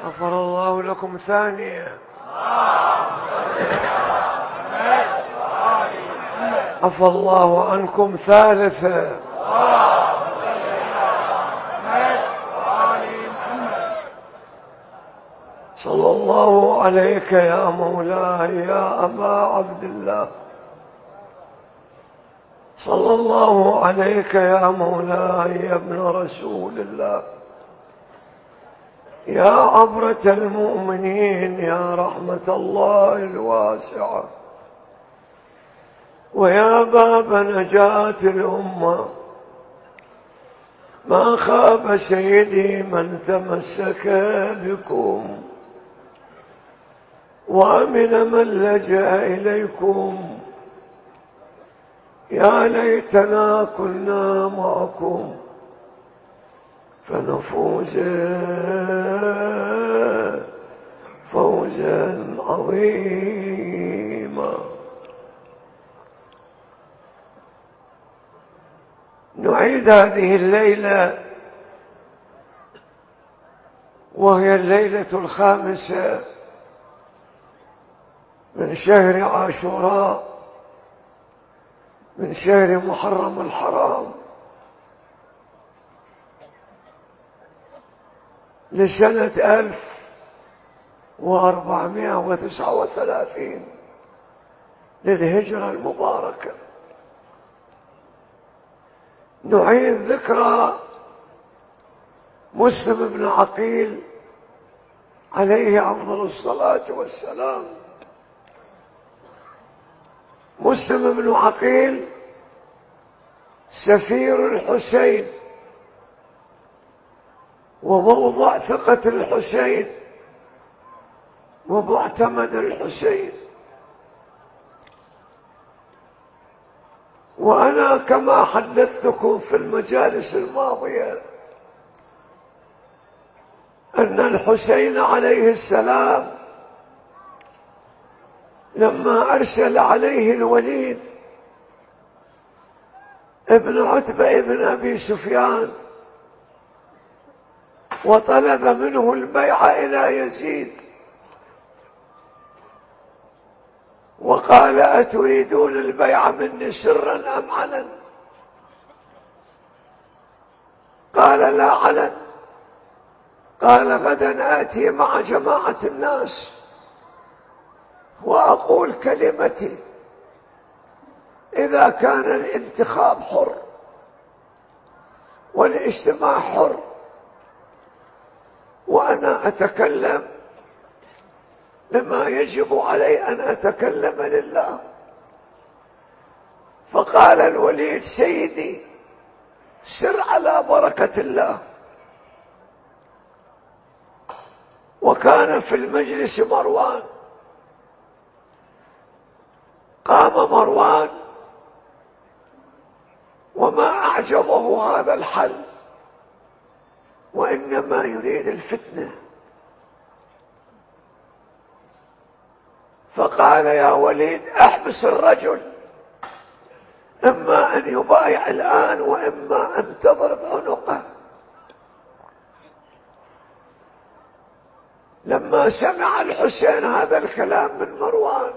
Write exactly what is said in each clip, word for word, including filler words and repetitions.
غفر الله لكم ثانية. عفى الله عنكم ثالثة. صلى الله عليك يا مولاي يا أبا عبد الله، صلى الله عليك يا مولاي يا ابن رسول الله، يا عبرة المؤمنين، يا رحمة الله الواسعة، ويا باب نجاة الأمة. ما خاب سيدي من تمسك بكم، وأمن من لجأ إليكم. يا ليتنا كنا معكم فنفوز فوزا عظيما. نعيد هذه الليلة، وهي الليلة الخامسة من شهر عاشوراء، من شهر محرم الحرام، لسنة ألف وأربعمائة وتسعة وثلاثين للهجرة المباركة. نعيد ذكرى مسلم بن عقيل عليه أفضل الصلاة والسلام. مسلم بن عقيل سفير الحسين وموضع ثقة الحسين ومعتمد الحسين. وأنا كما حدثتكم في المجالس الماضية أن الحسين عليه السلام لما أرسل عليه الوليد ابن عتبة ابن أبي سفيان وطلب منه البيعة إلى يزيد، وقال: أتريدون البيعة مني سرا أم علنا؟ قال: لا علن. قال: غدا آتي مع جماعة الناس وأقول كلمتي، إذا كان الانتخاب حر والاجتماع حر وأنا أتكلم لما يجب علي أن أتكلم لله. فقال الوليد: سيدي سر على بركة الله. وكان في المجلس مروان. قام مروان وما أعجبه هذا الحل، وإنما يريد الفتنة. فقال: يا وليد احبس الرجل، إما أن يبايع الآن وإما أن تضرب عنقه. لما سمع الحسين هذا الكلام من مروان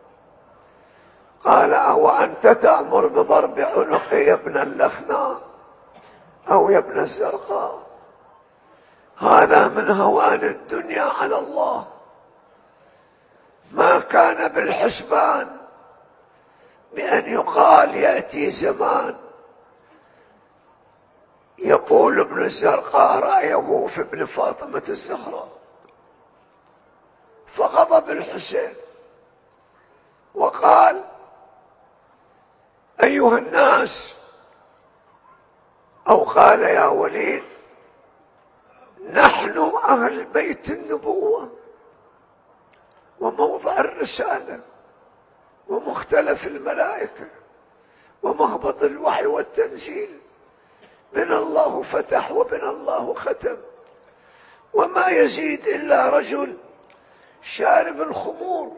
قال: أو أنت تأمر بضرب عنقي يا ابن اللخناء أو يا ابن الزرقاء؟ هذا من هوان الدنيا على الله، ما كان بالحسبان بأن يقال يأتي زمان يقول ابن الزرقاء رأيه في ابن فاطمة الزهراء. فغضب الحسين وقال: أيها الناس، أو قال: يا وليد، نحن أهل بيت النبوة وموضع الرسالة ومختلف الملائكة ومهبط الوحي والتنزيل، من الله فتح ومن الله ختم، وما يزيد إلا رجل شارب الخمور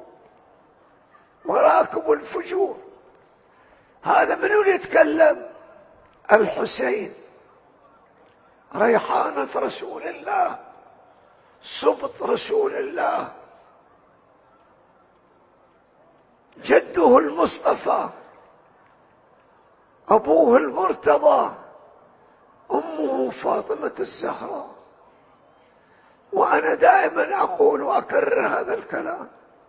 وراكب الفجور. هذا من يتكلم؟ الحسين ريحانة رسول الله سبط رسول الله، جده المصطفى، أبوه المرتضى، أمه فاطمة الزهراء. وأنا دائما أقول وأكرر هذا الكلام: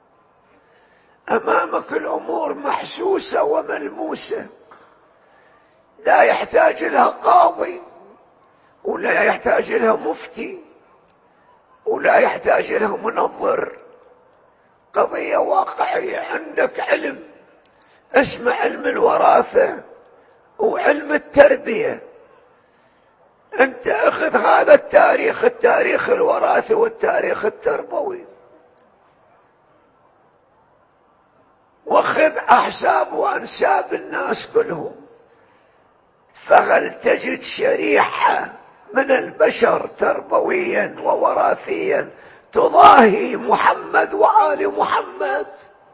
أمامك الأمور محسوسة وملموسة، لا يحتاج لها قاضي، ولا يحتاج لها مفتي، ولا يحتاج لها منظر. قضية واقعية. عندك علم اسمه علم الوراثة وعلم التربية. أنت أخذ هذا التاريخ، التاريخ الوراثي والتاريخ التربوي، واخذ أحساب وأنساب الناس كلهم، فهل تجد شريحة من البشر تربويا ووراثيا تضاهي محمد وآل محمد؟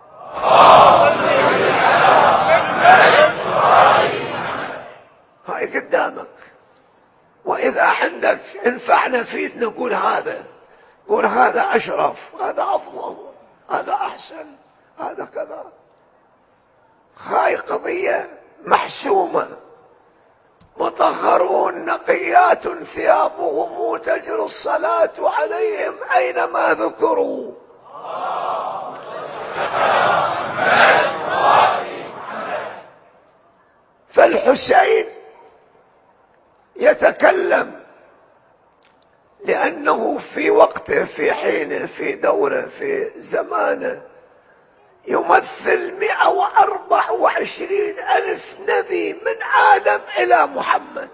هاي قدامك. وإذا عندك انفعنا فيه نقول هذا، قول هذا أشرف، هذا أفضل، هذا أحسن، هذا كذا. هاي قضية محسومة. مطهرون نقيات ثيابهم تجري الصلاة عليهم أينما ذكروا. فالحسين يتكلم لأنه في وقته، في حينه، في دوره، في زمانه، يمثل مئة وأربعة وعشرين ألف نبي من آدم إلى محمد.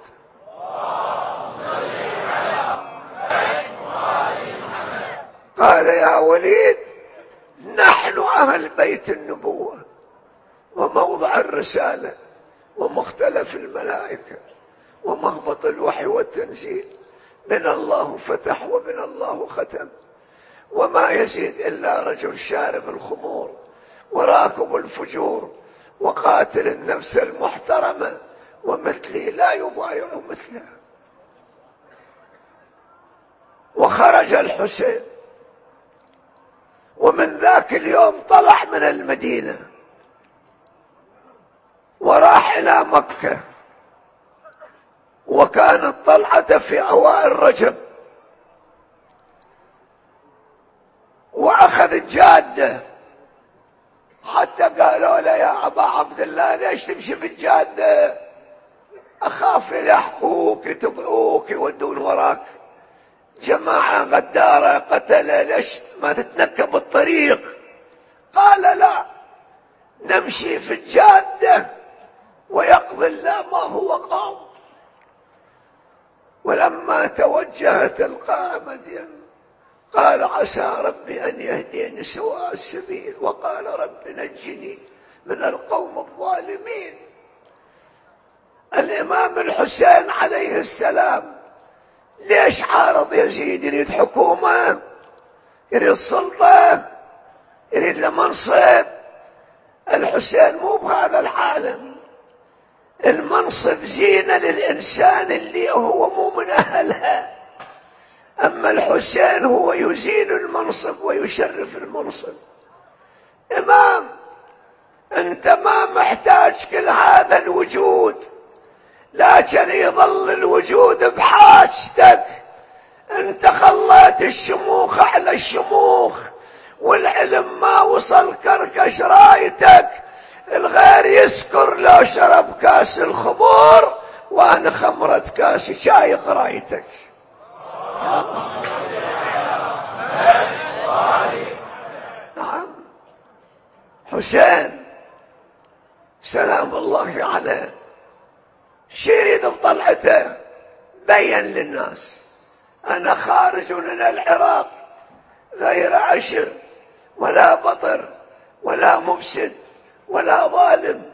قال يا وليد: نحن أهل بيت النبوة وموضع الرسالة ومختلف الملائكة ومهبط الوحي والتنزيل. من الله فتح ومن الله ختم، وما يزيد إلا رجل شارب الخمور وراكب الفجور وقاتل النفس المحترمة، ومثلي لا يبايع مثله. وخرج الحسين، ومن ذاك اليوم طلع من المدينة وراح إلى مكة، وكانت طلعته في أوائل رجب، وأخذ الجادة. حتى قالوا له: يا أبا عبد الله ليش تمشي في الجادة؟ أخاف يلحقوك يتبعوك يودون وراك جماعة غدارة قتلة، ليش ما تتنكب الطريق؟ قال: لا، نمشي في الجادة ويقضي الله ما هو قام. ولما توجه تلقاء مدين قال: عسى ربي أن يهديني سواء السبيل، وقال: رب نجني من القوم الظالمين. الإمام الحسين عليه السلام ليش عارض يزيد؟ يريد حكومة، يريد سلطة، يريد لمنصب. الحسين مو بهذا العالم. المنصب زينة للإنسان اللي هو مو من أهلها، أما الحسين هو يزين المنصب ويشرف المنصب. إمام، أنت ما محتاج كل هذا الوجود، لكن يظل الوجود بحاجتك. أنت خليت الشموخ على الشموخ، والعلم ما وصل كركش رايتك. الغير يسكر لو شرب كاس الخمور، وأنا خمرة كاس شاي قرايتك. نعم، حسين سلام الله عليه شريد بطلعته، بين للناس: أنا خارج من العراق غير عشر ولا بطر ولا مفسد ولا ظالم،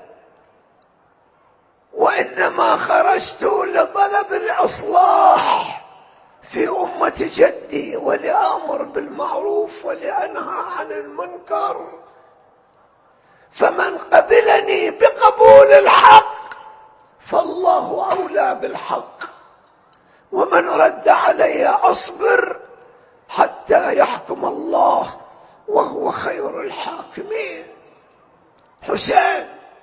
وإنما خرجت لطلب الإصلاح في أمة جدي، ولأمر بالمعروف ولأنهى عن المنكر. فمن قبلني بقبول الحق فالله أولى بالحق، ومن رد علي أصبر حتى حتى يحكم الله وهو خير الحاكمين. حسين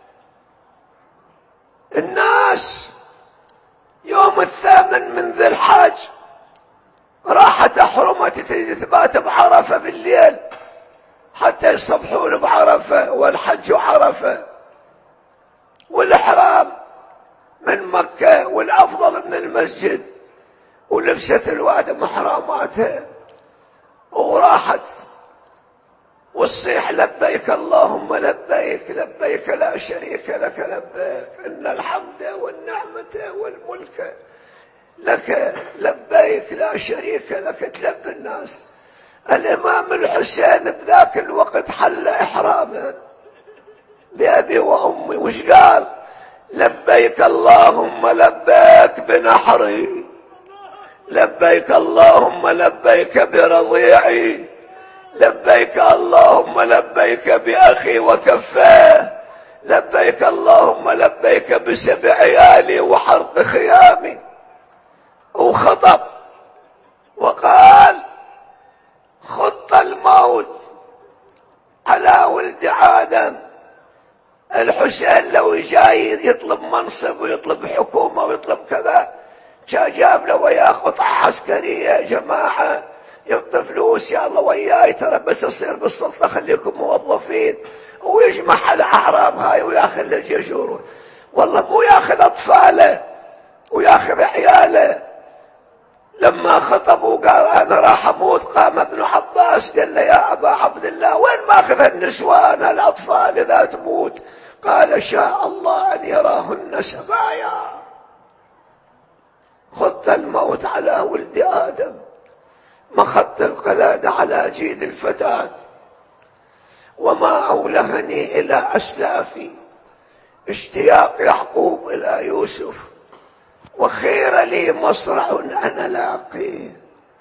الناس يوم الثامن من ذي الحج راحت أحرمة تثبات بعرفة بالليل حتى يصبحون بعرفة، والحج عرفة، والإحرام من مكة، والأفضل من المسجد، ولبست الواد محراماتها وراحت والصيح لبيك اللهم لبيك لبيك لا شريك لك لبيك إن الحمد والنعمة والملك لك لبيك لا شريك لك. تلبي الناس. الإمام الحسين بذاك الوقت حل إحرامه بأبي وأمي، وش قال؟ لبيك اللهم لبيك بنحري، لبيك اللهم لبيك برضيعي، لبيك اللهم لبيك بأخي وكفاه، لبيك اللهم لبيك بسبع عيالي وحرق خيامي. وخطب وقال خط الموت على ولد آدم. الحسين لو جاي يطلب منصب ويطلب حكومة ويطلب كذا جاب له وياه قطعة عسكرية، يا جماعة يعطي فلوس يا الله وياي ترى بس اصير بالسلطة خليكم موظفين، ويجمع الأعراب هاي وياخذ الجيشور، والله مو ياخذ أطفاله وياخذ عياله. لما خطبوا قال أنا راح أموت، قام ابن عباس قال له يا أبا عبد الله وين ماخذ النسوان الأطفال إذا تموت؟ قال شاء الله أن يراهن سبايا. خط الموت على ولد آدم، مخط القلادة على جيد الفتاة. وما أولهني إلى أسلافي اشتياق يعقوب إلى يوسف، وخير لي مصرع أنا لاقيه،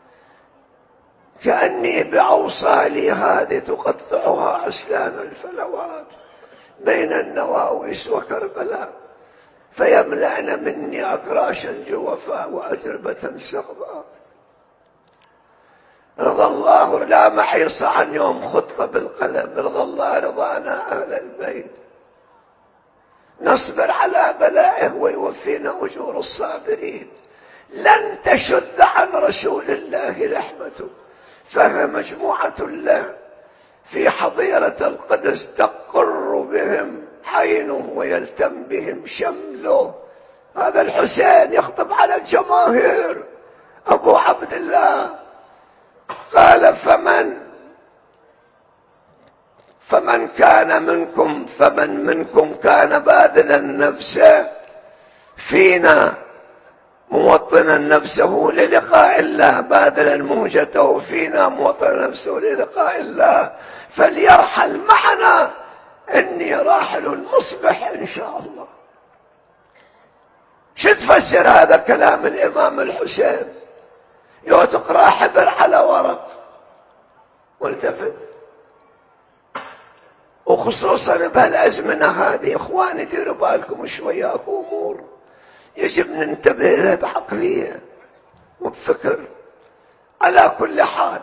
كأني بأوصالي هذه تقطعها أسلام الفلوات بين النواويس وكربلاء، فيملأن مني أكراشا جوفا وأجربة سغبا. رضى الله لا محيص عن يوم خطة بالقلم، رضى الله رضانا أهل البيت، نصبر على بلائه ويوفينا أجور الصابرين. لن تشد عن رسول الله رحمته، فهي مجموعة له في حظيرة القدس تقر بهم عينه ويلتم بهم شمله. هذا الحسين يخطب على الجماهير. أبو عبد الله قال فمن فمن كان منكم فمن منكم كان باذلا نفسه فينا موطنا نفسه للقاء الله، باذلا مهجته فينا موطنا نفسه للقاء الله، فليرحل معنا إني راحل مصبح إن شاء الله. شو تفسر هذا كلام الإمام الحسين؟ يو تقرأ حبر على ورق والتفت، وخصوصا بهالأزمنة هذه إخواني ديروا بالكم شوية، أكو أمور يجب ننتبه لها بعقلية وبفكر. على كل حال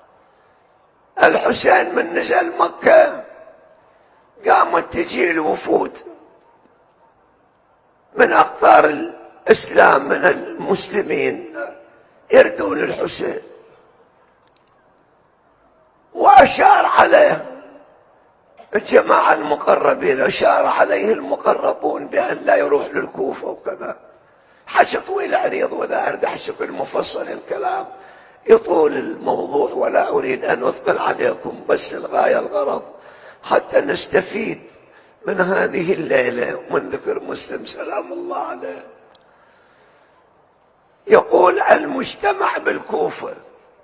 الحسين من نزل مكة قامت تجي الوفود من أقطار الإسلام من المسلمين يردون الحسين، وأشار عليه الجماعة المقربين، أشار عليه المقربون بأن لا يروح للكوفة وكذا. حكي طويل عريض، وإذا أريد أحكي بالمفصل الكلام يطول الموضوع ولا أريد أن أثقل عليكم، بس الغاية الغرض حتى نستفيد من هذه الليلة ومن ذكر مسلم سلام الله عليه. يقول المجتمع بالكوفة،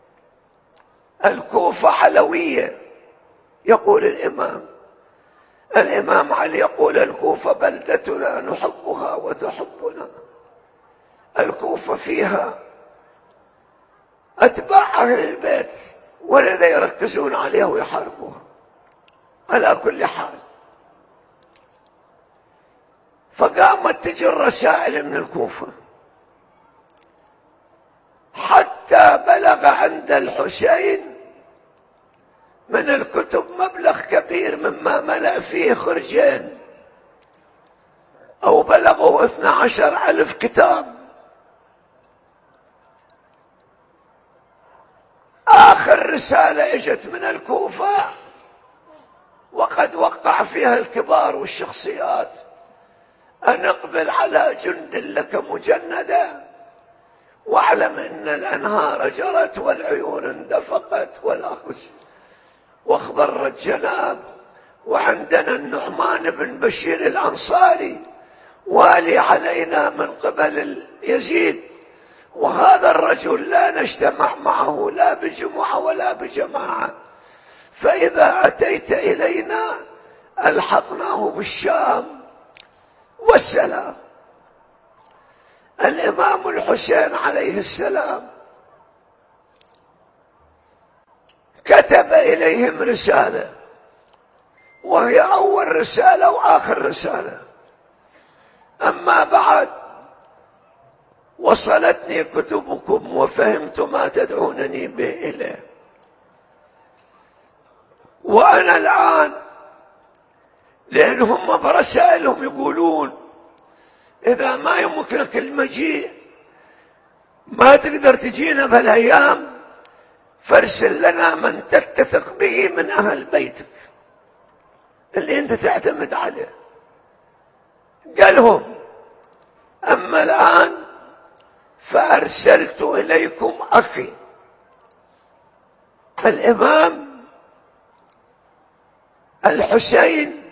الكوفة علوية. يقول الإمام الإمام علي يقول الكوفة بلدتنا نحبها وتحبنا. الكوفة فيها أتباع أهل البيت ولذا يركزون عليها ويحاربوها. على كل حال فقامت تجي الرسائل من الكوفة حتى بلغ عند الحسين من الكتب مبلغ كبير مما ملأ فيه خرجين أو بلغوا اثنى عشر ألف كتاب. آخر رسالة اجت من الكوفة وقد وقع فيها الكبار والشخصيات أن اقبل على جند لك مجندة، واعلم أن الأنهار جرت والعيون اندفقت واخضرت جناب، وعندنا النعمان بن بشير الأنصاري والي علينا من قبل يزيد، وهذا الرجل لا نجتمع معه لا بجمعة ولا بجماعة، فإذا أتيت إلينا ألحقناه بالشام والسلام. الإمام الحسين عليه السلام كتب إليهم رسالة، وهي أول رسالة وآخر رسالة. أما بعد، وصلتني كتبكم وفهمت ما تدعونني به إليه، وأنا الآن لأنهم برسائلهم يقولون إذا ما يمكنك المجيء ما تقدر تجينا بهالأيام فارسل لنا من تتثق به من أهل بيتك اللي أنت تعتمد عليه. قالهم أما الآن فأرسلت إليكم أخي الإمام الحسين،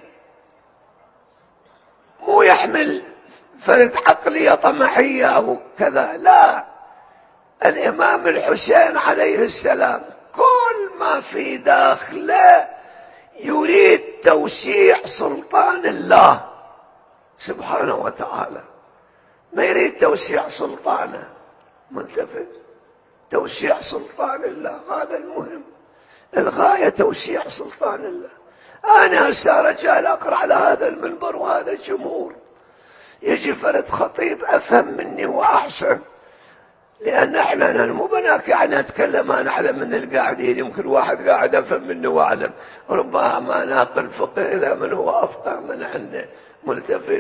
مو يحمل فرد عقلية طمعية أو كذا، لا، الإمام الحسين عليه السلام كل ما في داخله يريد توسيع سلطان الله سبحانه وتعالى، ما يريد توسيع سلطانه، منتفذ توسيع سلطان الله، هذا المهم، الغاية توسيع سلطان الله. أنا هسه رجال أقرأ على هذا المنبر وهذا الجمهور، يجي فرد خطيب أفهم مني وأحسن، لأن احنا مو بناك يعني أتكلم أنا أعلم من القاعدين، يمكن واحد قاعد أفهم مني وأعلم، ربما ناقل الفقه إلى من هو أفقه من عنده، ملتفت.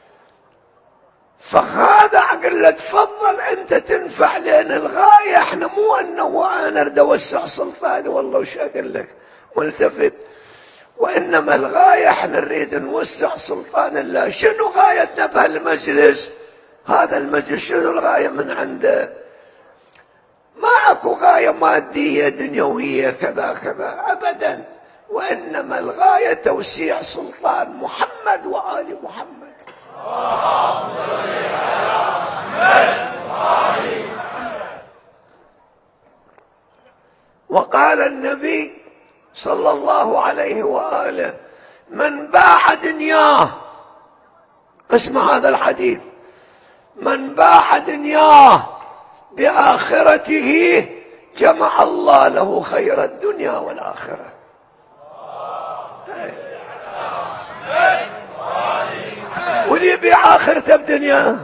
فهذا أقول له تفضل أنت تنفع، لأن الغاية احنا مو أنه أنا أريد أوسع سلطاني والله وش أقول لك، ملتفت، وإنما الغاية احنا نريد نوسع سلطان الله. شنو غايتنا بهالمجلس؟ هذا المجلس شنو الغاية من عنده؟ ما اكو غاية مادية دنيوية كذا كذا أبدا، وإنما الغاية توسيع سلطان محمد وآل محمد. وقال النبي صلى الله عليه وآله من باع دنياه، اسمع هذا الحديث، من باع دنياه بآخرته جمع الله له خير الدنيا والآخرة. واللي يبيع آخرته بدنياه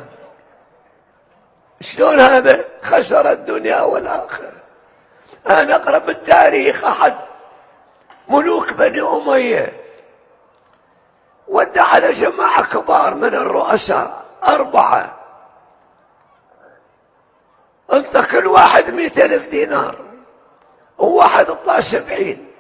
شلون هذا؟ خسر الدنيا والآخرة. أنا أقرأ بالتاريخ أحد ملوك بني أمية ودع على جماعة كبار من الرؤساء أربعة، انت كل واحد مئة ألف دينار وواحد اطلع سبعين.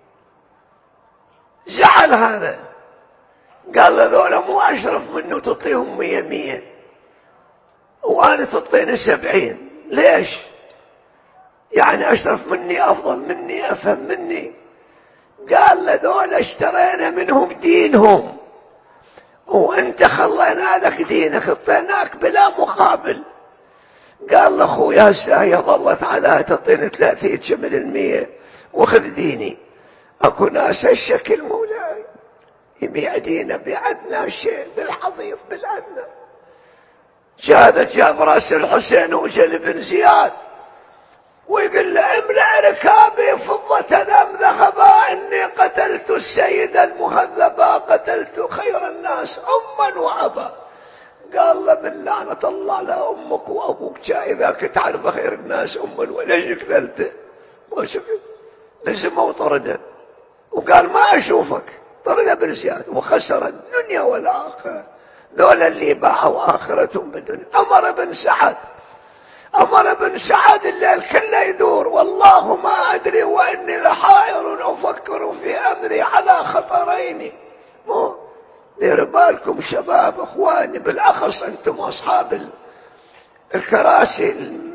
زعل هذا، قال ذولا مو أشرف منه تعطيهم مية مية وأنا تعطيني سبعين، ليش؟ يعني أشرف مني أفضل مني أفهم مني؟ قال ذولا اشترينا منهم دينهم وانت خلينا لك دينك، اعطيناك بلا مقابل. قال لاخوي هسه هي ظلت على تعطيني ثلاثين شمل المية واخذ ديني. اكو ناس هالشكل مولاي يبيع دينه بأدنى شيء، بالحضيض بالأدنى. جاء جاب راس الحسين وجل بن زياد ويقول له املأ ركابي فضة أم ذهبا إني قتلت السيد المهذبا، قتلت خير الناس أما وأبا. قال له باللعنة الله لا أمك وأبوك، إذا كنت تعرف خير الناس أما وليش قتلته؟ ما شفت لزمه وطرده وقال ما أشوفك، طرد ابن زياد وخسر الدنيا والآخرة. ذولا اللي باعوا آخرتهم بالدنيا. عمر بن سعد عمر بن سعد الليل كله يدور، والله ما أدري وإني لحائر أفكر في أمري على خطرين. مو دير بالكم شباب أخواني، بالأخص أنتم أصحاب الكراسي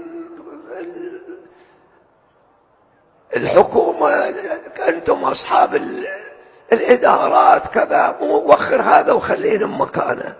الحكومة، أنتم أصحاب الإدارات كذا، مو وخر هذا وخلينا مكانه.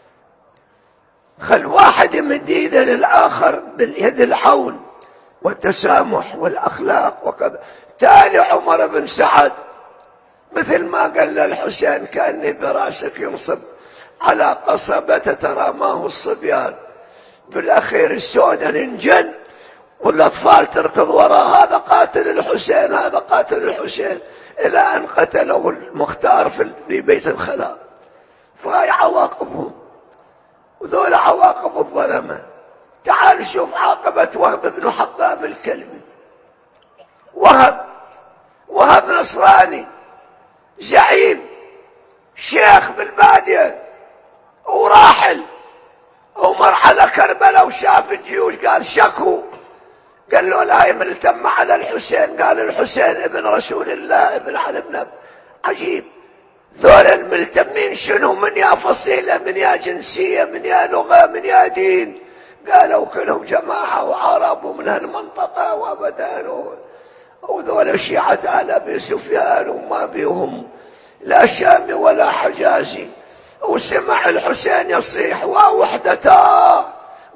خل واحد يمد يده للآخر باليد العون والتسامح والأخلاق وكذا. تالي عمر بن سعد مثل ما قال للحسين كأني براسك ينصب على قصبة تراماه الصبيان، بالأخير السودان انجن والأطفال تركض وراء هذا قاتل الحسين هذا قاتل الحسين، إلى أن قتله المختار في بيت الخلاء. فهي عواقبهم، وذول عواقب الظلمة. تعال شوف عاقبة وهب بن حباب الكلبي. وهب وهب نصراني زعيم شيخ بالبادية وراحل، ومر على كربلاء وشاف الجيوش قال شكوا، قال له لا ملتم على الحسين، قال الحسين ابن رسول الله ابن علي بن عجيب. ذول الملتمين شنو؟ من يا فصيلة، من يا جنسية، من يا لغة، من يا دين؟ قالوا كلهم جماعة وعرب ومن هالمنطقة وابدان، وذول شيعة آل أبي سفيان وما بيهم لا شامي ولا حجازي. وسمع الحسين يصيح ووحدتا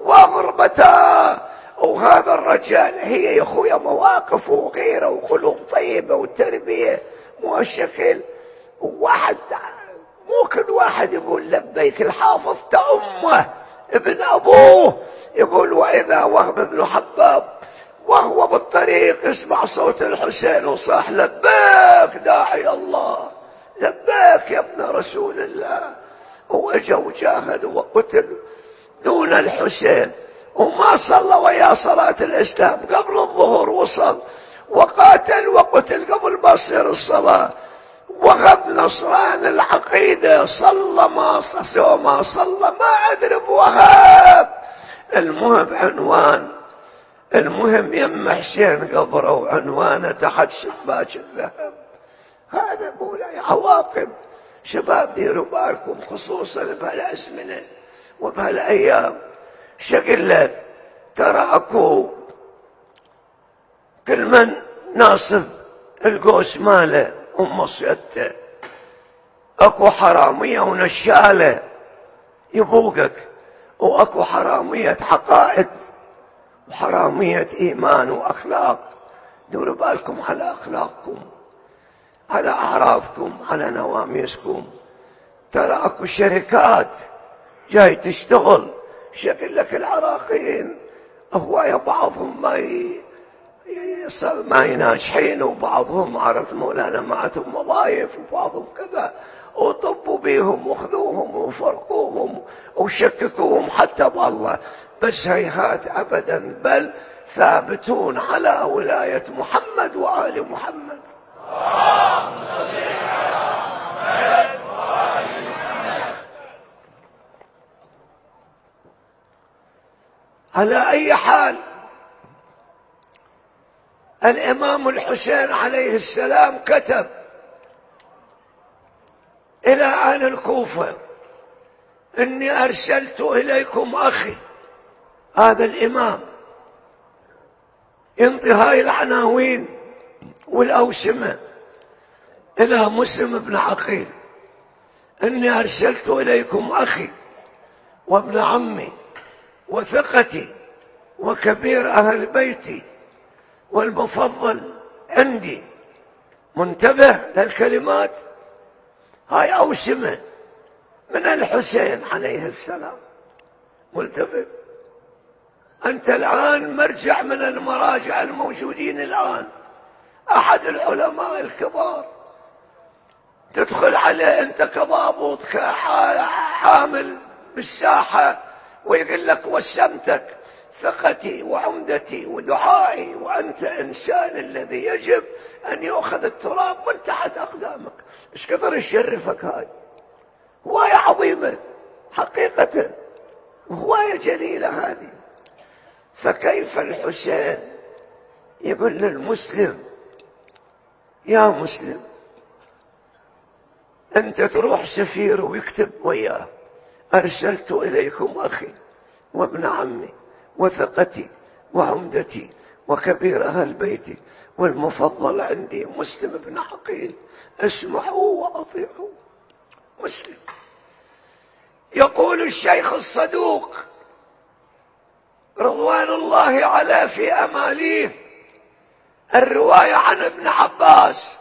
وغربتا. وهذا الرجال هي يا اخويا مواقف وغيره وخلق طيبة وتربية، مو الشكل واحد. مو كل واحد يقول لبيك. الحافظ تأمه ابن أبوه يقول وإذا وهب بن حباب وهو بالطريق يسمع صوت الحسين وصاح لبيك داعي الله، لبيك يا ابن رسول الله. وأجا وجاهد وقتل دون الحسين، وما صلى ويا صلاة الإسلام قبل الظهر وصل، وقاتل وقتل قبل ما تصير الصلاة. وهب نصران العقيدة صلى ما صلى ما صلى ما أدري بوهاب. المهم عنوان، المهم يم حسين قبره وعنوانه تحت شباك الذهب. هذا مولاي عواقب. شباب ديروا بالكم خصوصا بهالأزمنة وبهالأيام. شقل لك ترى أكو كل من ناصب القوس ماله ومصيدته، أكو حرامية ونشالة يبوقك، وأكو حرامية حقائد وحرامية إيمان وأخلاق. دوروا بالكم على أخلاقكم، على أعراضكم، على نواميسكم. ترى أكو شركات جاي تشتغل، شكل لك العراقيين هواية بعضهم ما ي... يصل ما يناجحين، وبعضهم عرف مولانا معتهم وظائف، وبعضهم كذا، وطبوا بيهم وخذوهم وفرقوهم وشككوهم حتى بالله. بس هيهات أبدا، بل ثابتون على ولاية محمد وآل محمد. اللهم صل على محمد وآل محمد. على أي حال، الإمام الحسين عليه السلام كتب إلى أهل الكوفة إني أرسلت إليكم أخي. هذا الإمام انتهاء العناوين والأوسمة إلى مسلم بن عقيل: إني أرسلت إليكم أخي وابن عمي وثقتي وكبير أهل بيتي والمفضل عندي. منتبه للكلمات هاي أوسمة من الحسين عليه السلام. منتبه. أنت الآن مرجع من المراجع الموجودين الآن، أحد العلماء الكبار، تدخل عليه أنت كضابط كحامل بالساحة ويقول لك وسمتك ثقتي وعمدتي ودعائي، وأنت إنسان الذي يجب أن يأخذ التراب من تحت أقدامك. إيش قدر يشرفك هاي؟ هواية عظيمة حقيقة، وهواية جليلة هذه. فكيف الحسين يقول للمسلم يا مسلم أنت تروح سفير ويكتب وياه أرسلت إليكم أخي وابن عمي وثقتي وعمدتي وكبير أهل بيتي والمفضل عندي مسلم بن عقيل، اسمعوا وأطيعوا. مسلم. يقول الشيخ الصدوق رضوان الله عليه في أماليه الرواية عن ابن عباس،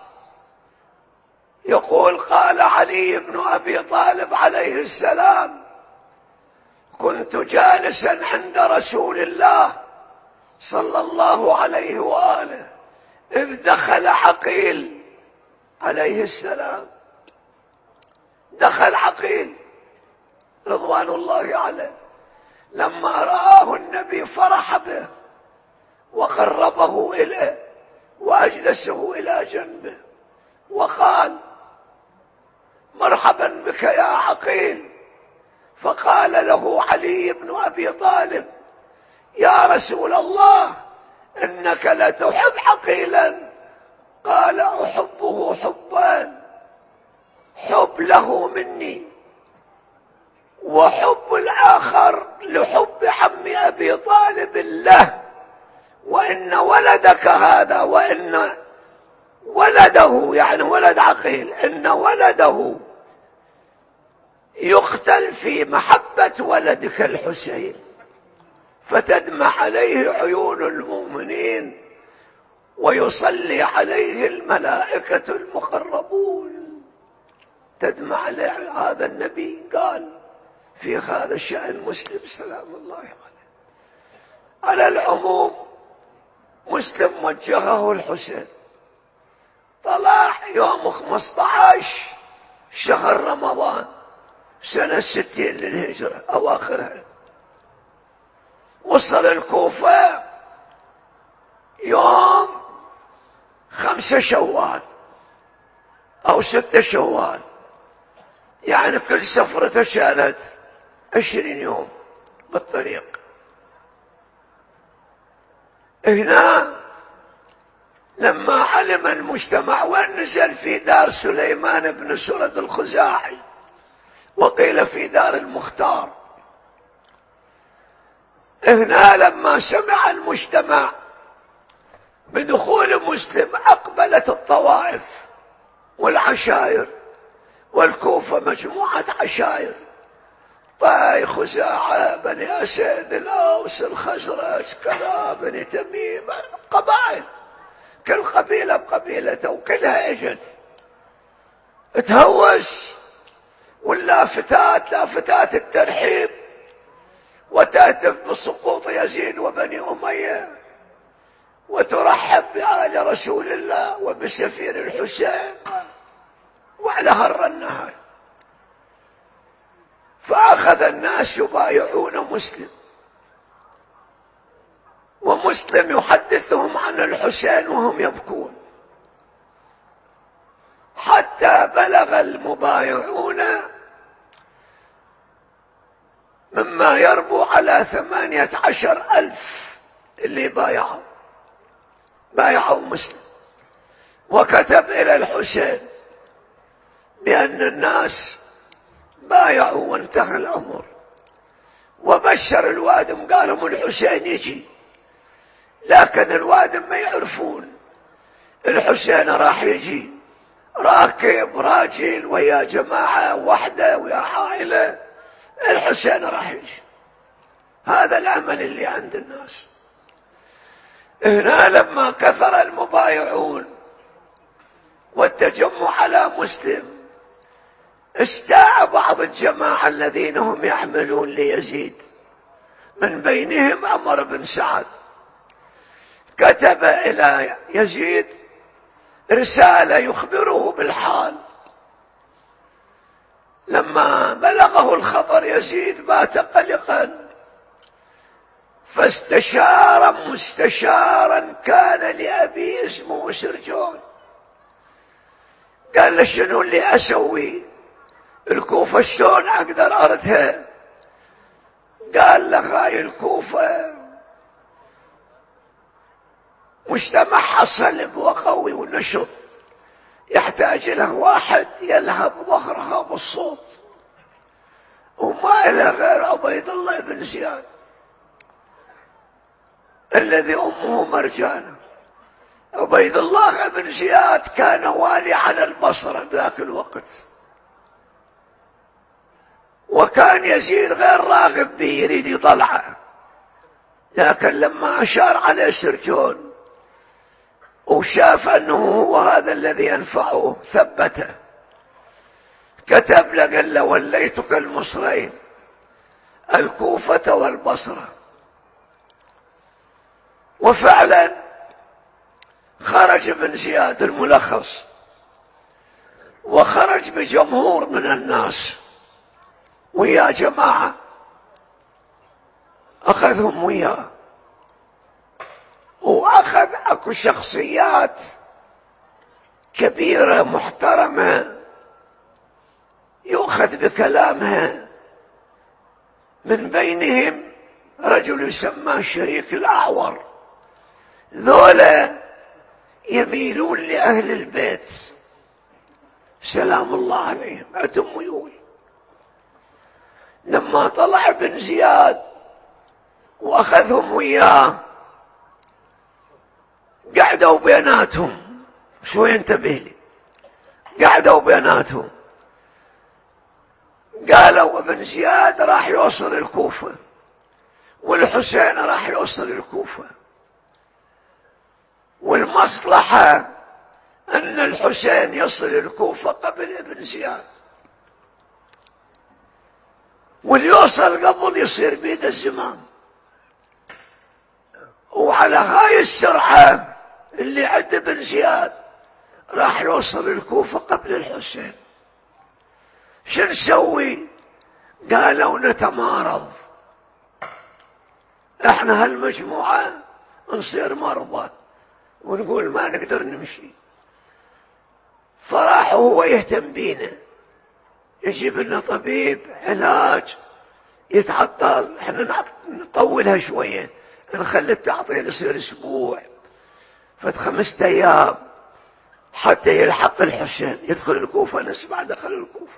يقول قال علي بن أبي طالب عليه السلام كنت جالسا عند رسول الله صلى الله عليه وآله إذ دخل عقيل عليه السلام. دخل عقيل رضوان الله عليه، لما رآه النبي فرح به وقربه إليه وأجلسه إلى جنبه وقال مرحبا بك يا عقيل. فقال له علي بن أبي طالب يا رسول الله إنك لتحب عقيلا. قال أحبه حبان، حب له مني وحب الآخر لحب عم أبي طالب له، وإن ولدك هذا وإن ولده يعني ولد عقيل إن ولده يقتل في محبة ولدك الحسين، فتدمع عليه عيون المؤمنين ويصلي عليه الملائكة المقربون. تدمع عليه. هذا النبي قال في هذا الشأن مسلم سلام الله عليه. على العموم مسلم وجهه الحسين. طلع يوم خمسة عشر شهر رمضان سنة ستين للهجرة أواخرها، وصل الكوفة يوم خمسة شوال أو ستة شوال، يعني كل سفرة كانت عشرين يوم بالطريق. هنا لما علم المجتمع وين نزل في دار سليمان بن سرد الخزاعي وقيل في دار المختار. هنا لما سمع المجتمع بدخول مسلم أقبلت الطوائف والعشائر، والكوفة مجموعة عشائر طائي خزاعة بني أسد الأوس الخزرج كذا بني تميم، قبائل كل قبيلة بقبيلته وكلها اجت تهوس، واللافتات لافتات الترحيب وتهتف بسقوط يزيد وبني أمية وترحب بآل رسول الله وبسفير الحسين وعلى هر النهر. فأخذ الناس يبايعون مسلم، ومسلم يحدثهم عن الحسين وهم يبكون، حتى بلغ المبايعون مما يربو على ثمانية عشر ألف اللي بايعوا بايعوا مسلم. وكتب إلى الحسين بأن الناس بايعوا وانتهى الأمر، وبشر الوادم قالوا الحسين يجي، لكن الوادم ما يعرفون الحسين راح يجي راكب راجل ويا جماعة وحدة ويا عائلة، الحسين راح يجي. هذا الأمل اللي عند الناس. هنا لما كثر المبايعون والتجمع على مسلم استاء بعض الجماعة الذين هم يحملون ليزيد، من بينهم عمر بن سعد، كتب إلى يزيد رسالة يخبره بالحال. لما بلغه الخبر يزيد بات قلقا، فاستشار مستشارا كان لأبي اسمه سرجون، قال له شنو اللي أسوي؟ الكوفة شلون أقدر أردها؟ قال له هاي الكوفة مجتمعها صلب وقوي ونشط، يحتاج له واحد يلهب ظهرها بالصوت، وما إله غير عبيد الله بن زياد الذي أمه مرجانة. عبيد الله بن زياد كان والي على البصرة ذاك الوقت، وكان يزيد غير راغب به يريد يطلعه، لكن لما أشار على سرجون وشاف أنه هو هذا الذي ينفعه ثبته، كتب له قال له وليتك المصرين الكوفة والبصرة. وفعلا خرج ابن زياد الملخص، وخرج بجمهور من الناس ويا جماعة، أخذهم وياه، وأخذ أكو شخصيات كبيرة محترمة يؤخذ بكلامها، من بينهم رجل يسمى شريك الأعور. ذولا يميلون لأهل البيت سلام الله عليهم، عندهم ميول. لما طلع ابن زياد وأخذهم وياه قعدوا بيناتهم، شوي انتبه لي، قعدوا بيناتهم قالوا ابن زياد راح يوصل الكوفة والحسين راح يوصل الكوفة، والمصلحة أن الحسين يصل الكوفة قبل ابن زياد، واللي يوصل قبل يصير بيد الزمام. وعلى هاي السرعة اللي عند ابن زياد راح يوصل الكوفة قبل الحسين. شو نسوي؟ قالوا نتمارض، احنا هالمجموعة نصير مرضى ونقول ما نقدر نمشي. فراح هو يهتم بينا، يجيب لنا طبيب علاج يتعطل، احنا نطولها شوية، نخلي التعطيل يصير اسبوع فت خمسة ايام حتى يلحق الحسين يدخل الكوفة. نسمع دخل الكوفة،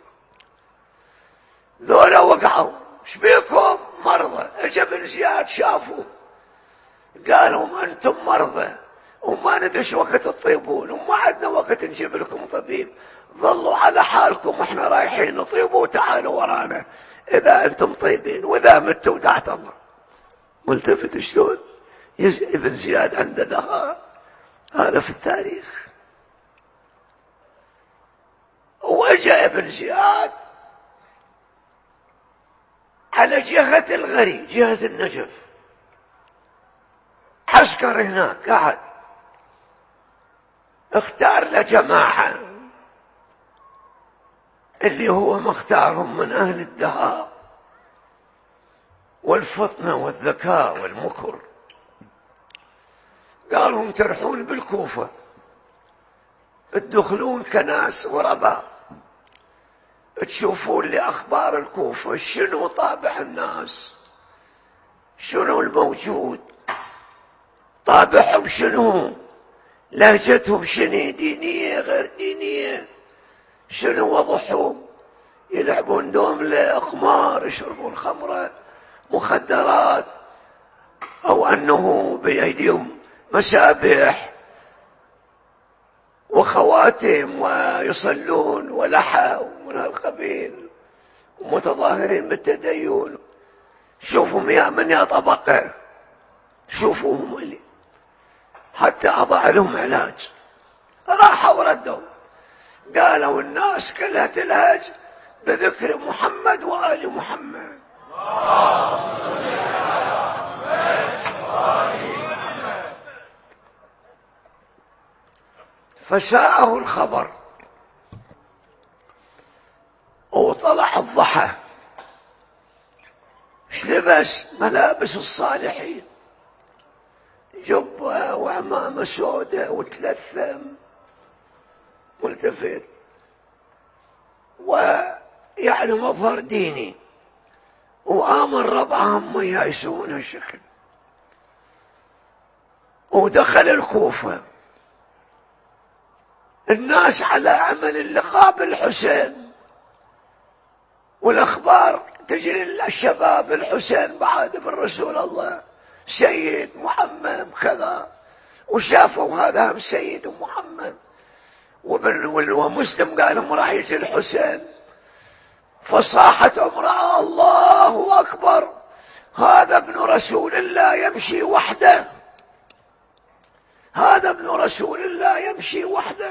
ذولا وقعوا ايش بيكم مرضى؟ اجا ابن زياد شافوا قالوا انتم مرضى وما ندري ايش وقت تطيبون وما عندنا وقت نجيب لكم طبيب، ظلوا على حالكم احنا رايحين نطيبوا وتعالوا ورانا اذا انتم طيبين، واذا متوا دعت الله. ملتفت شلون؟ ابن زياد عنده دهاء، هذا في التاريخ. واجا ابن زياد على جهة الغري، جهة النجف، عسكر هناك قاعد، اختار له جماعة اللي هو مختارهم من أهل الدهاء والفطنة والذكاء والمكر، قالهم ترحون بالكوفة تدخلون كناس غرباء تشوفون لأخبار الكوفة شنو طابع الناس، شنو الموجود، طابعهم شنو، لهجتهم شنو، دينية غير دينية، شنو وضعهم، يلعبون دوملة، أقمار، يشربون خمرة، مخدرات، أو أنه بأيديهم مسابح وخواتم ويصلون ولحى من القبيل ومتظاهرين بالتدين. شوفهم يا من يا طبقة، شوفوهم اللي حتى أضع لهم علاج. راحوا وردوا قالوا الناس كلها تلهج بذكر محمد وآل محمد. فساءه الخبر وطلع الضحى، ايش لبس؟ ملابس الصالحين، جبة وعمامة سوداء وتلثم ملتفت، ويعني مظهر ديني، وآمر ربعهم وياه يسوون هالشكل. ودخل الكوفة، الناس على عمل اللقاء بالحسين، والأخبار تجري الشباب الحسين بعد من رسول الله سيد محمد كذا، وشافوا هذا هم سيد محمد. ومسلم قال راح يجي الحسين، فصاحت امرأة الله أكبر، هذا ابن رسول الله يمشي وحده، هذا ابن رسول الله يمشي وحده.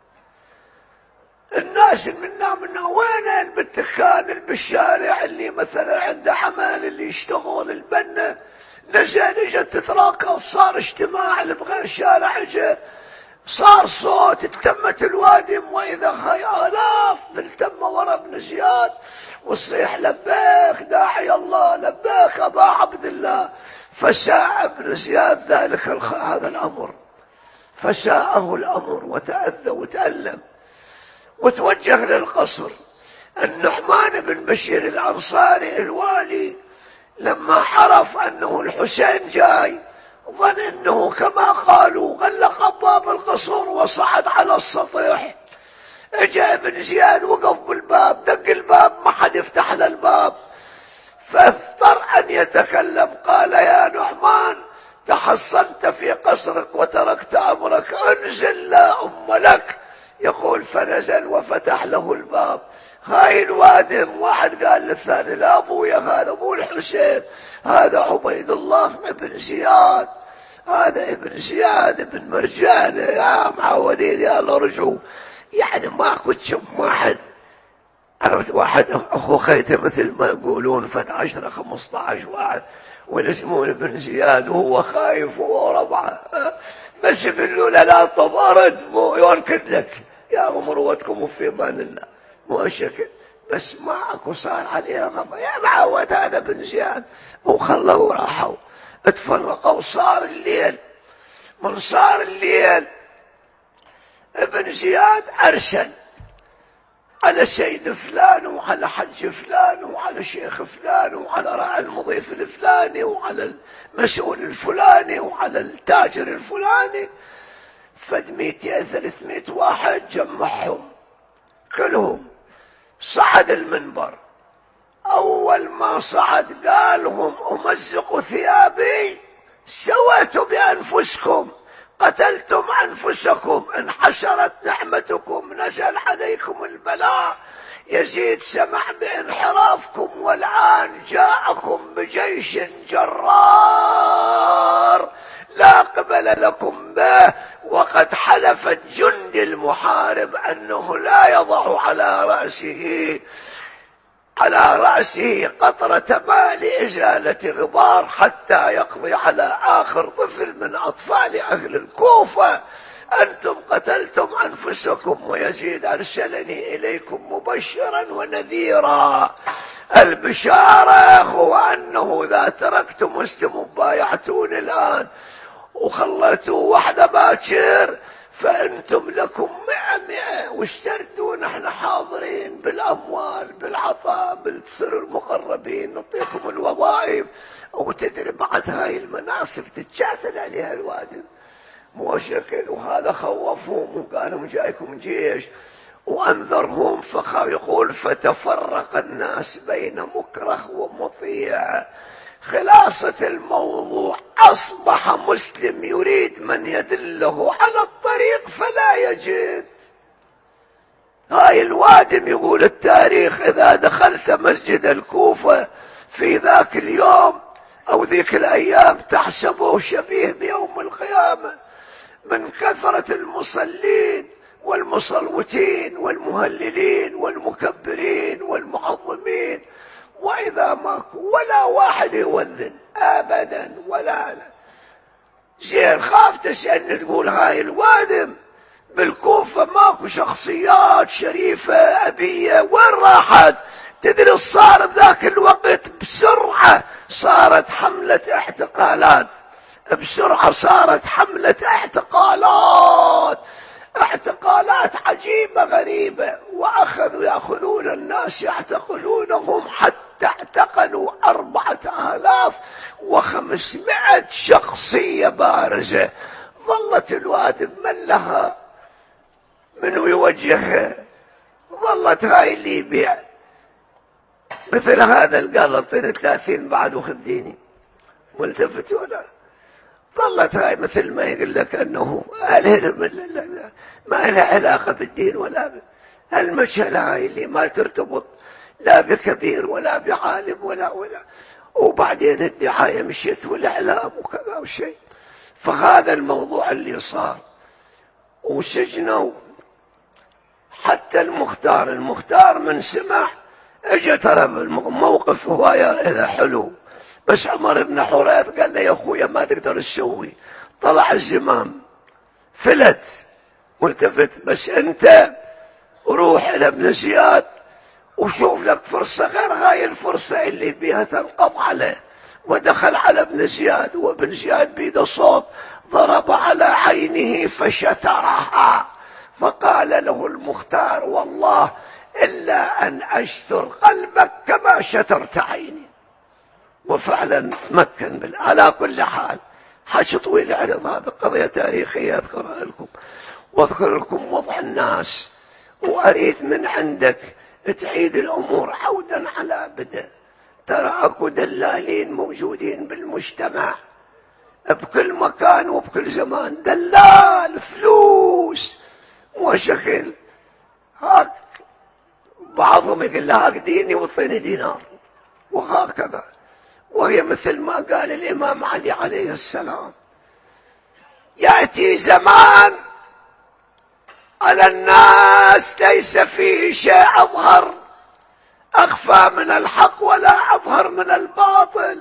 الناس منا منا وين بالتكان اللي بالشارع، اللي مثلا عنده عمل، اللي يشتغل البنة، نزل اجت تتراكض، صار اجتماع اللي بغير شارع اجى، صار صوت، التمت الوادم، واذا هاي الاف بالتم ورا ابن زياد وصيح لبيك داعي الله، لبيك ابا عبد الله. فساء ابن زياد ذلك الخ... هذا الامر، فساءه الامر وتأذى وتألم، وتوجه للقصر. النعمان بن بشير الأنصاري الوالي لما عرف أنه الحسين جاي ظن أنه كما قالوا غلق باب القصر وصعد على السطح. اجا ابن زياد وقف بالباب، دق الباب ما حد يفتح له الباب، فاضطر أن يتكلم. قال يا نعمان تحصنت في قصرك وتركت أمرك، انزل لا أم لك. يقول فنزل وفتح له الباب. هاي الوادم، واحد قال للثاني لا ابويا هذا ابو الحسين، هذا عبيد الله ابن زياد، هذا ابن زياد ابن مرجان، يا معودين يلا رجعوا. يعني ما كنت شوف واحد، عرفت واحد اخو خيته مثل ما يقولون فت عشرة خمسة عشر واحد ويسمون ابن زياد وهو خايف وهو ربعه، بس يقولوا له لا طب ارد مو ينكد لك يا مروتكم في امان الله، مو شكل بس معك. وصار عليها غم يا معود هذا ابن زياد، وخلوا وراحوا اتفرقوا. وصار الليل، من صار الليل ابن زياد ارسل على سيد فلان وعلى حج فلان وعلى شيخ فلان وعلى راعي المضيف الفلاني وعلى المسؤول الفلاني وعلى التاجر الفلاني، فد مئتين ثلاثمائة واحد جمعهم كلهم. صعد المنبر، أول ما صعد قالهم أمزق ثيابي، سويت بأنفسكم، قتلتم أنفسكم، انحشرت نعمتكم، نزل عليكم البلاء، يزيد سمع بانحرافكم، والآن جاءكم بجيش جرار لا قبل لكم به، وقد حلفت جند المحارب أنه لا يضع على رأسه على رأسه قطرة ماء لإزالة غبار حتى يقضي على آخر طفل من أطفال أهل الكوفة. أنتم قتلتم أنفسكم، ويزيد أرسلني إليكم مبشرا ونذيرا. البشارة هو أنه إذا تركتم واستموا بايعتون الآن وخليتوا واحدة باكر فأنتم لكم مئة مئة، واشتردوا نحن حاضرين بالأموال بالعطاء بالسر المقربين، نعطيكم الوظائف. وتدري بعد هاي المناصب تتشاثل عليها الوادم، مو شكل. وهذا خوفهم وقالهم جايكم جيش، وأنذرهم فخاف. يقول فتفرق الناس بين مكره ومطيع. خلاصة الموضوع أصبح مسلم يريد من يدله على الطريق فلا يجد. هاي الوادم يقول التاريخ إذا دخلت مسجد الكوفة في ذاك اليوم أو ذيك الأيام تحسبه شبيه بيوم القيامة من كثرة المصلين والمصلوتين والمهللين والمكبرين والمعظمين. وإذا ماكو ولا واحد يوذن أبدا ولا لا. زين خاف تسألني تقول هاي الوادم بالكوفة ماكو شخصيات شريفة أبية، وين راحت؟ تدري صار بذاك الوقت بسرعة صارت حملة اعتقالات، بسرعة صارت حملة اعتقالات، اعتقالات عجيبة غريبة، وأخذوا يأخذون الناس يعتقلونهم حتى اعتقلوا أربعة آلاف وخمسمائة شخصية بارزة. ظلت الواد ملها منو يوجهها، ظلت هاي اللي يبيع مثل هذا قال اعطيني ثلاثين بعد وخديني ملتفت ولا، ظلت هاي مثل ما يقول لك انه ما لها علاقه بالدين ولا المشكله هاي اللي ما ترتبط لا بكبير ولا بعالم ولا ولا وبعدين الدعايه مشيت والاعلام وكذا وشيء. فهذا الموضوع اللي صار، وسجنوا حتى المختار. المختار من سمع اجى ترى الموقف هوايه اذا حلو، بس عمر بن حريث قال له يا اخويا ما تقدر تسوي، طلع الزمام فلت ملتفت، بس انت روح الى ابن زياد وشوف لك فرصه غير هاي الفرصه اللي بيها تنقض عليه. ودخل على ابن زياد، وابن زياد بيده صوت ضرب على عينه فشترها، فقال له المختار والله إلا أن أشتر قلبك كما شترت عيني. وفعلا مكن بال. على كل حال حكي طويل عرض، هذا قضية تاريخية أذكرها لكم واذكر لكم وضع الناس، وأريد من عندك تعيد الأمور عودا على بدء. ترى أكو دلالين موجودين بالمجتمع بكل مكان وبكل زمان، دلال فلوس وشكل هاك، بعضهم يقول له هاك ديني وطيني دينار وهكذا. وهي مثل ما قال الإمام علي عليه السلام يأتي زمان على الناس ليس فيه شيء أظهر أخفى من الحق ولا أظهر من الباطل،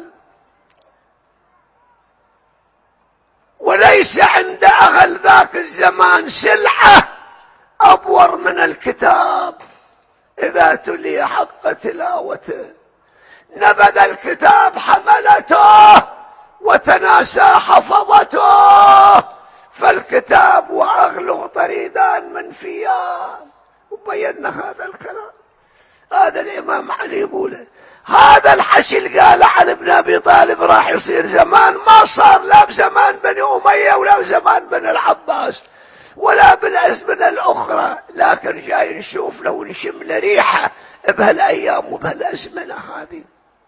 وليس عند أهل ذاك الزمان سلعة أبور من الكتاب إذا تلي حق تلاوته. نبذ الكتاب حملته وتناسى حفظته، فالكتاب وأهله طريدان منفيان. وبينا هذا الكلام، هذا الإمام علي يقوله. هذا الحشي اللي قال علي بن أبي طالب راح يصير زمان ما صار، لا بزمان بني أمية ولا بزمان بني العباس ولا بالأزمنة الأخرى، لكن جاي نشوف لو نشم لريحة بهالأيام وبهالأزمنة هذه.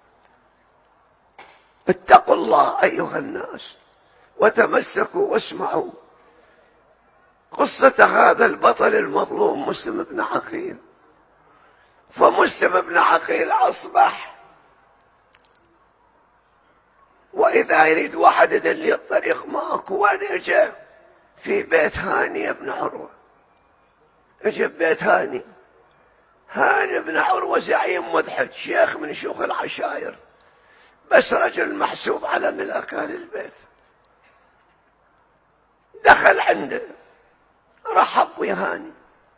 اتقوا الله أيها الناس وتمسكوا واسمعوا قصة هذا البطل المظلوم مسلم بن عقيل. فمسلم بن عقيل أصبح وإذا يريد واحد يدلي الطريق ماكو، وين اجى؟ في بيت هاني بن عروة. اجى بيت هاني، هاني بن عروة زعيم مضحك، شيخ من شيوخ العشائر، بس رجل محسوب على ملك أهل البيت. دخل عنده رحب ويا هاني.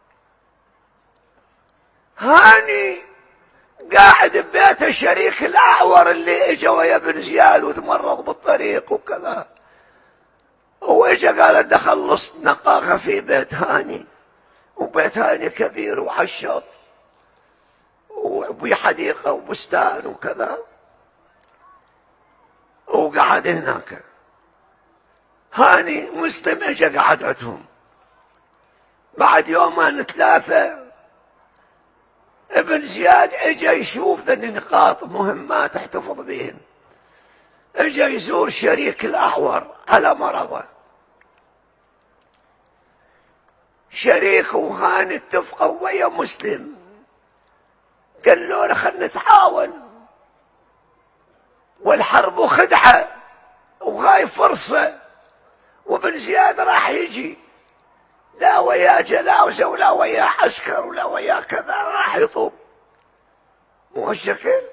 هاني قاعد ببيت الشريك الأعور اللي اجى ويا ابن زياد وتمرض بالطريق وكذا، واجى قال دخل نقاخة في بيت هاني، وبيت هاني كبير وعشط وبي حديقة وبستان وكذا، وقعد هناك. هاني مسلم اجى قعد عندهم. بعد يومين ثلاثة ابن زياد اجى يشوف ذني نقاط مهمات احتفظ بهن. اجى يزور شريك الأعور على مرضه. شريك وهاني اتفقوا ويا مسلم، قال له خلنا نتعاون، والحرب خدعة وهاي فرصة، وابن زياد راح يجي لا ويا جلاوزة ولا ويا عسكر ولا ويا كذا، راح يطوب. مو هالشكل،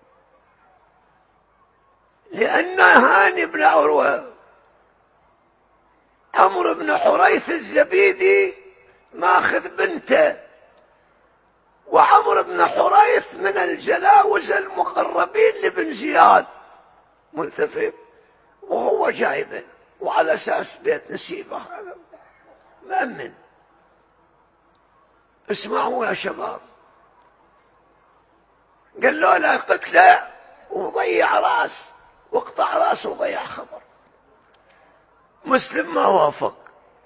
لأن هاني بن عروة عمرو بن حريث الزبيدي ماخذ بنته، وعمرو بن حريث من الجلاوز المقربين لابن زياد ملتفت، وهو جايبه وعلى اساس بيت نسيبه. هذا مأمن. اسمعوا يا شباب، قال له لا قتله وضيع راس، واقطع راسه وضيع خبر. مسلم ما وافق،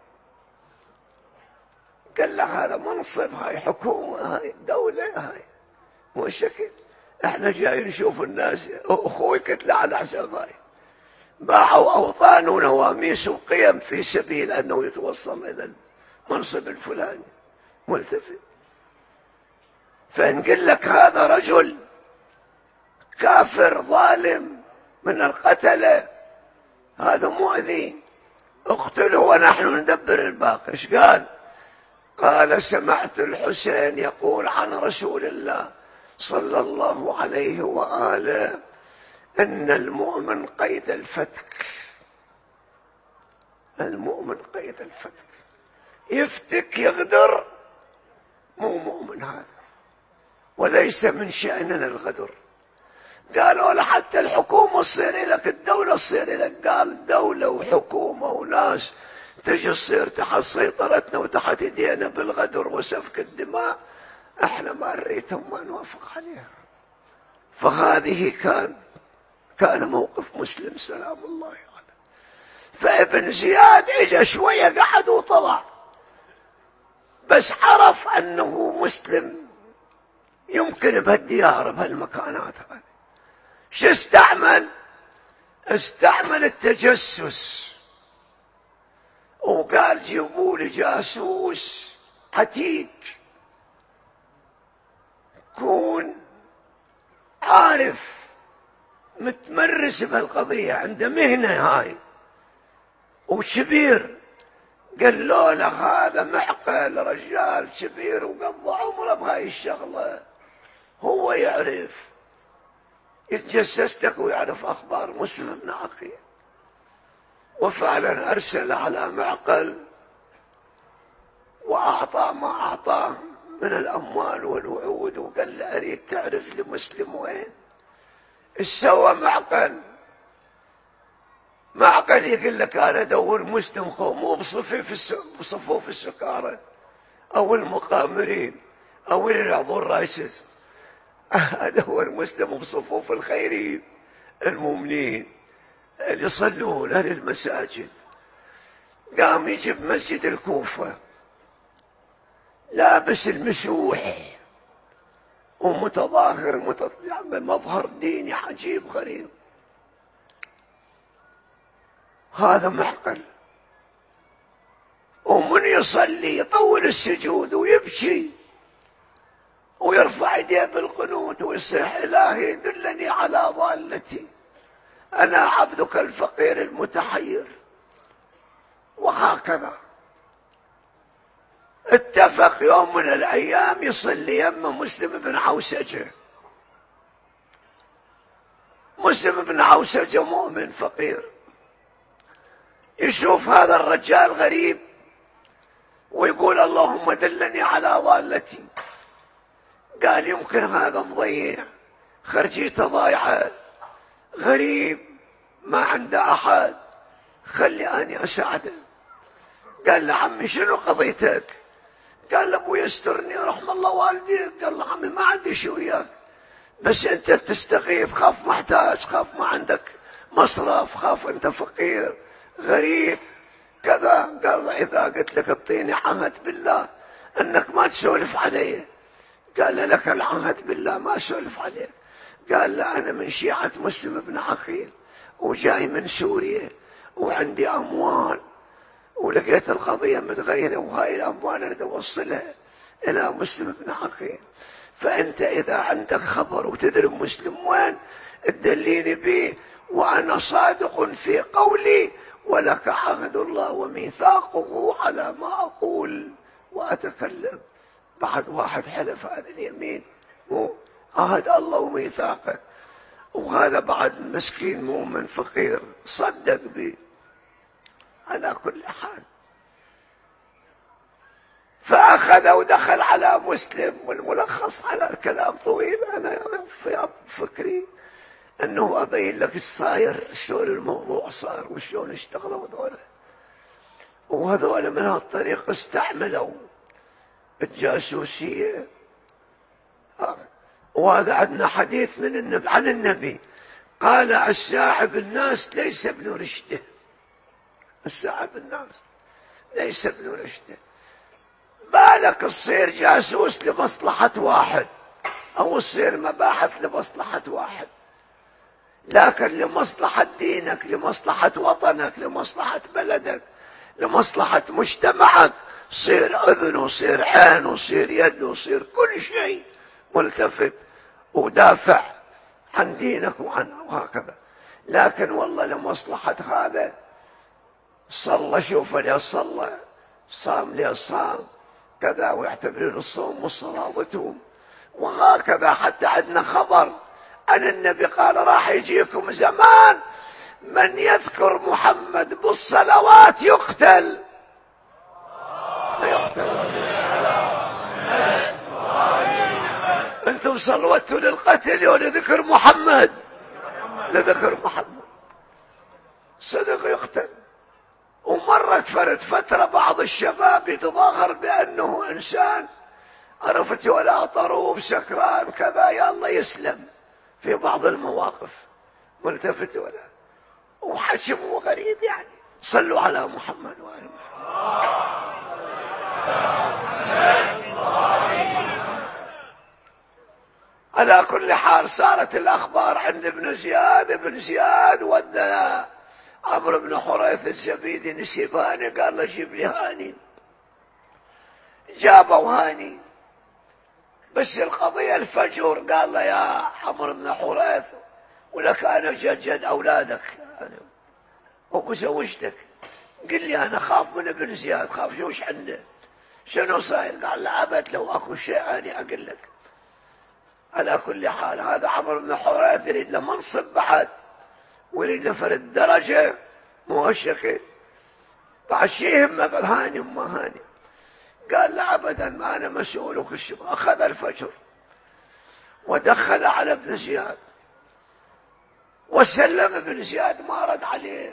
قال له هذا منصب، هاي حكومة، هاي دولة، هاي مو شكل، احنا جايين نشوف الناس. اخوي قتله على حساب هاي، باعوا اوطان ونواميس وقيم في سبيل انه يتوصل الى المنصب الفلاني. ملتفت. فان قل لك هذا رجل كافر ظالم من القتلة، هذا مؤذي، اقتله ونحن ندبر الباقي. ايش قال؟ قال سمعت الحسين يقول عن رسول الله صلى الله عليه وآله إن المؤمن قيد الفتك. المؤمن قيد الفتك، يفتك يغدر، مو مؤمن هذا، وليس من شأننا الغدر. قالوا له حتى الحكومة تصير لك، الدولة تصير لك. قال دولة وحكومة وناس تجي تصير تحت سيطرتنا وتحت يدينا بالغدر وسفك الدماء، احنا ما نريدهم ما نوافق عليها. فهذه كان كان موقف مسلم سلام الله عليه. فابن زياد اجى شوية قعد وطلع، بس عرف انه مسلم يمكن بهالديار بهالمكانات هذه. شو استعمل؟ استعمل التجسس، وقال جيبوا لي جاسوس عتيق يكون عارف متمرس بهالقضية، عنده مهنة هاي وشبير. قال له له هذا معقل، رجال شبير وقضى عمره بهاي الشغلة، هو يعرف، يتجسس لك ويعرف أخبار مسلم بن عقيل. وفعلا أرسل على معقل وأعطى ما أعطاه من الأموال والوعود، وقال له أريد تعرف لمسلم وين. إيش سوى معقل؟ معقل يقول لك أنا أدور مسلم مو بصفوف السكارى أو المقامرين أو اللي يلعبون رايسس، أدور مسلم بصفوف الخيرين المؤمنين اللي يصلون أهل المساجد. قام يجيب مسجد الكوفة لابس المسوح ومتظاهر متطلع مظهر ديني عجيب غريب. هذا معقل، ومن يصلي يطول السجود ويبكي ويرفع يديه بالقنوت ويصيح إلهي دلني على ضالتي، أنا عبدك الفقير المتحير. وهكذا اتفق يوم من الأيام يصلي يم مسلم بن عوسجة. مسلم بن عوسجة مؤمن فقير، يشوف هذا الرجال غريب ويقول اللهم دلني على ضالتي. قال يمكن هذا مضيع، خرجيته ضايعة، غريب ما عنده أحد، خلي أني أساعده. قال له عمي شنو قضيتك؟ قال له أبوي يسترني رحم الله والديك. قال له عمي ما عندي شي وياك، بس أنت تستغيث، خاف محتاج، خاف ما عندك مصرف، خاف أنت فقير غريب كذا. قال له إذا قلت لك اعطيني عهد بالله أنك ما تسولف علي. قال له لك العهد بالله ما أسولف عليك. قال له أنا من شيعة مسلم بن عقيل وجاي من سوريا وعندي أموال ولقيت القضية متغيرة، وهاي الأموال أنا أوصلها إلى مسلم بن عقيل، فأنت إذا عندك خبر وتدري مسلم وين تدليني به، وأنا صادق في قولي ولك عهد الله وميثاقه على ما أقول وأتكلم. بعد واحد حلف هذا اليمين عهد الله وميثاقه، وهذا بعد مسكين مؤمن فقير صدق به. على كل حال، فأخذ ودخل على مسلم، والملخص على الكلام طويل، أنا في فكري أنه أبين لك الصاير شلون الموضوع صار وشلون اشتغلوا هذول. وهذول من هالطريقة استعملوا الجاسوسية. وهذا عندنا حديث من النبي عن النبي قال: الساعب الناس ليس ابن رشده. الساعب الناس ليس ابن رشده. بالك تصير جاسوس لمصلحة واحد، أو تصير مباحث لمصلحة واحد، لكن لمصلحة دينك، لمصلحة وطنك، لمصلحة بلدك، لمصلحة مجتمعك، صير أذن وصير عين وصير يد وصير كل شيء ملتفت ودافع عن دينك وعن وهكذا. لكن والله لمصلحة هذا صلى، شوف لي صلى، صام لي صام كذا، ويعتبرون الصوم والصلاة وتوم. وهكذا حتى عندنا خبر عن النبي قال: راح يجيكم زمان من يذكر محمد بالصلوات يقتل. يقتل. انتم صلوتوا للقتل ولذكر محمد، لذكر محمد صدق يقتل. ومرت فرد فترة بعض الشباب يتظاهر بأنه إنسان، عرفت، ولا طروب سكران كذا، يا الله يسلم في بعض المواقف، ملتفت ولا وحجم غريب. يعني صلوا على محمد وآل محمد. على كل حال صارت الأخبار عند ابن زياد. ابن زياد ودى عمرو بن حريث الزبيدي نسيباني، قال له: جيب لي هاني. جابوا هاني، بس القضية الفجر. قال له: يا عمرو بن حريث، ولك أنا جد أولادك أنا وزوجتك، قل لي أنا خاف من ابن زياد، خاف شوش عنده، شنو صاير؟ قال له: أبد، لو أكو شيء أنا أقول لك. على كل حال هذا عمرو بن حريث يريد له منصب بعد، ويريد له فرد درجة مو هالشكل، بعد شيء يهمه بالهاني وما هاني. قال له: أبدا، ما أنا مسؤول وكل شيء. أخذ الفجر ودخل على ابن زياد وسلم. ابن زياد ما رد عليه.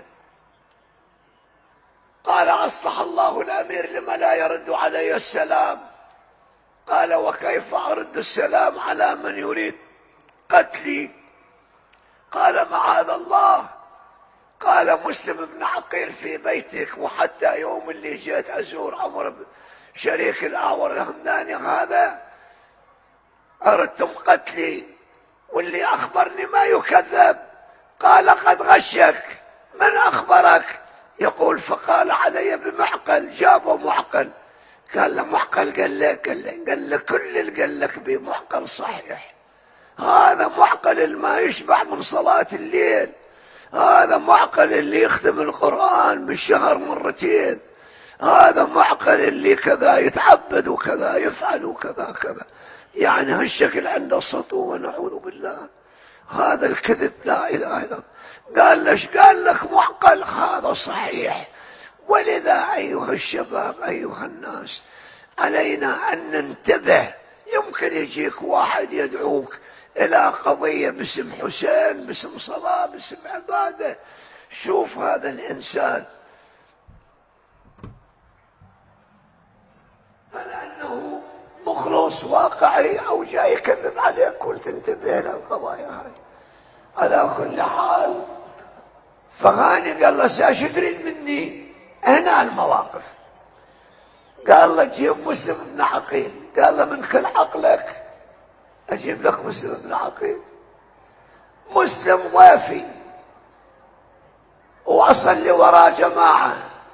قال: أصلح الله الأمير لما لا يرد علي السلام. قال: وكيف أرد السلام على من يريد قتلي؟ قال: معاذ الله. قال: مسلم بن عقيل في بيتك، وحتى يوم اللي جيت أزور عمرو شريك الأعور الهمداني هذا أردتم قتلي، واللي أخبرني ما يكذب. قال: قد غشك. من أخبرك؟ يقول: فقال علي بمعقل. جابوا معقل. قال له: معقل؟ قال له قال له قال له كل اللي قال لك بمعقل صحيح. هذا معقل اللي ما يشبع من صلاة الليل، هذا معقل اللي يختم القرآن بالشهر مرتين، هذا معقل اللي كذا يتعبد وكذا يفعل وكذا كذا. يعني هالشكل عنده سطو، ونعوذ بالله. هذا الكذب لا إله إلا الله. قال لش قال لك معقل؟ هذا صحيح. ولذا أيها الشباب، أيها الناس، علينا أن ننتبه. يمكن يجيك واحد يدعوك إلى قضية باسم حسين، باسم صلاة، باسم عبادة. شوف هذا الإنسان هل أنه مخلص واقعي أو جاي يكذب عليك، كنت انتبه للقضايا هاي. على كل حال فغاني قال له: ساش تريد مني؟ هنا المواقف. قال له: جيب مسلم بن عقيل. قال له: من كل عقلك أجيب لك مسلم بن عقيل؟ مسلم ضيفي وأصلي وراء جماعة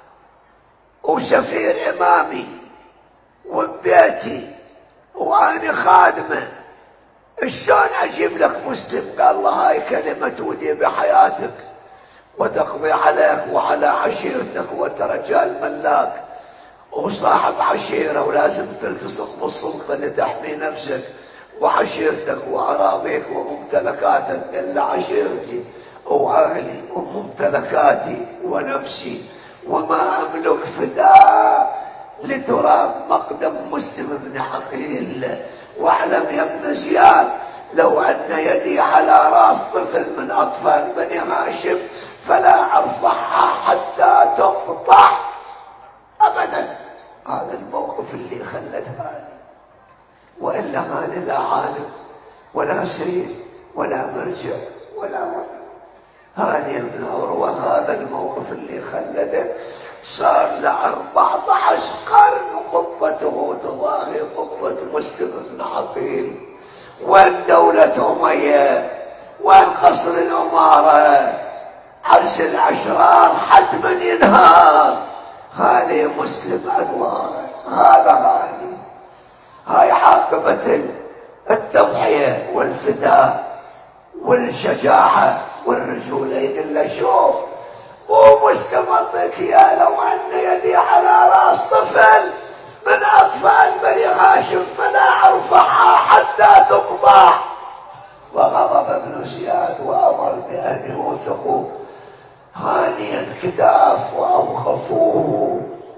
وسفير إمامي وبيتي وأنا خادمة، شلون أجيب لك مسلم؟ قال له: هاي كلمة تودي بحياتك وتقضي عليك وعلى عشيرتك، وأنت رجال ملاك وصاحب عشيرة، ولازم تلتصق بالسلطة لتحمي نفسك وعشيرتك وأراضيك وممتلكاتك. إلا عشيرتي وأهلي وممتلكاتي ونفسي وما أملك فداء لترى مقدم مسلم بن عقيل. واعلم يا ابن زياد لو أن يدي على رأس طفل من أطفال بني هاشم فلا أرفعها حتى تقطع أبدا. هذا الموقف اللي خلت هاني، وإلا هاني لا عالم ولا سيد ولا مرجع ولا وطن. هاني بن عروة هذا الموقف اللي خلده صار له أربعة عشر قرن قبته تضاهي قبة مسلم بن عقيل. وين دولة أمية؟ وين قصر الأمارة؟ عرش الأشرار حتما ينهار. هذه مسلم أنوار، هذا هذه هاي عاقبة التضحية والفداء والشجاعة والرجولة. يقول شوف مو مسلم أعطيك يا لو أن يدي على رأس طفل من أطفال بني هاشم فلا أرفعها حتى تقطع. وغضب ابن زياد وأمر بأن يوثقوا هاني الكتاف وأوقفوه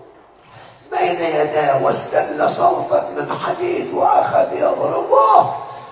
بين يديه واستل صوتا من حديد وأخذ يضربه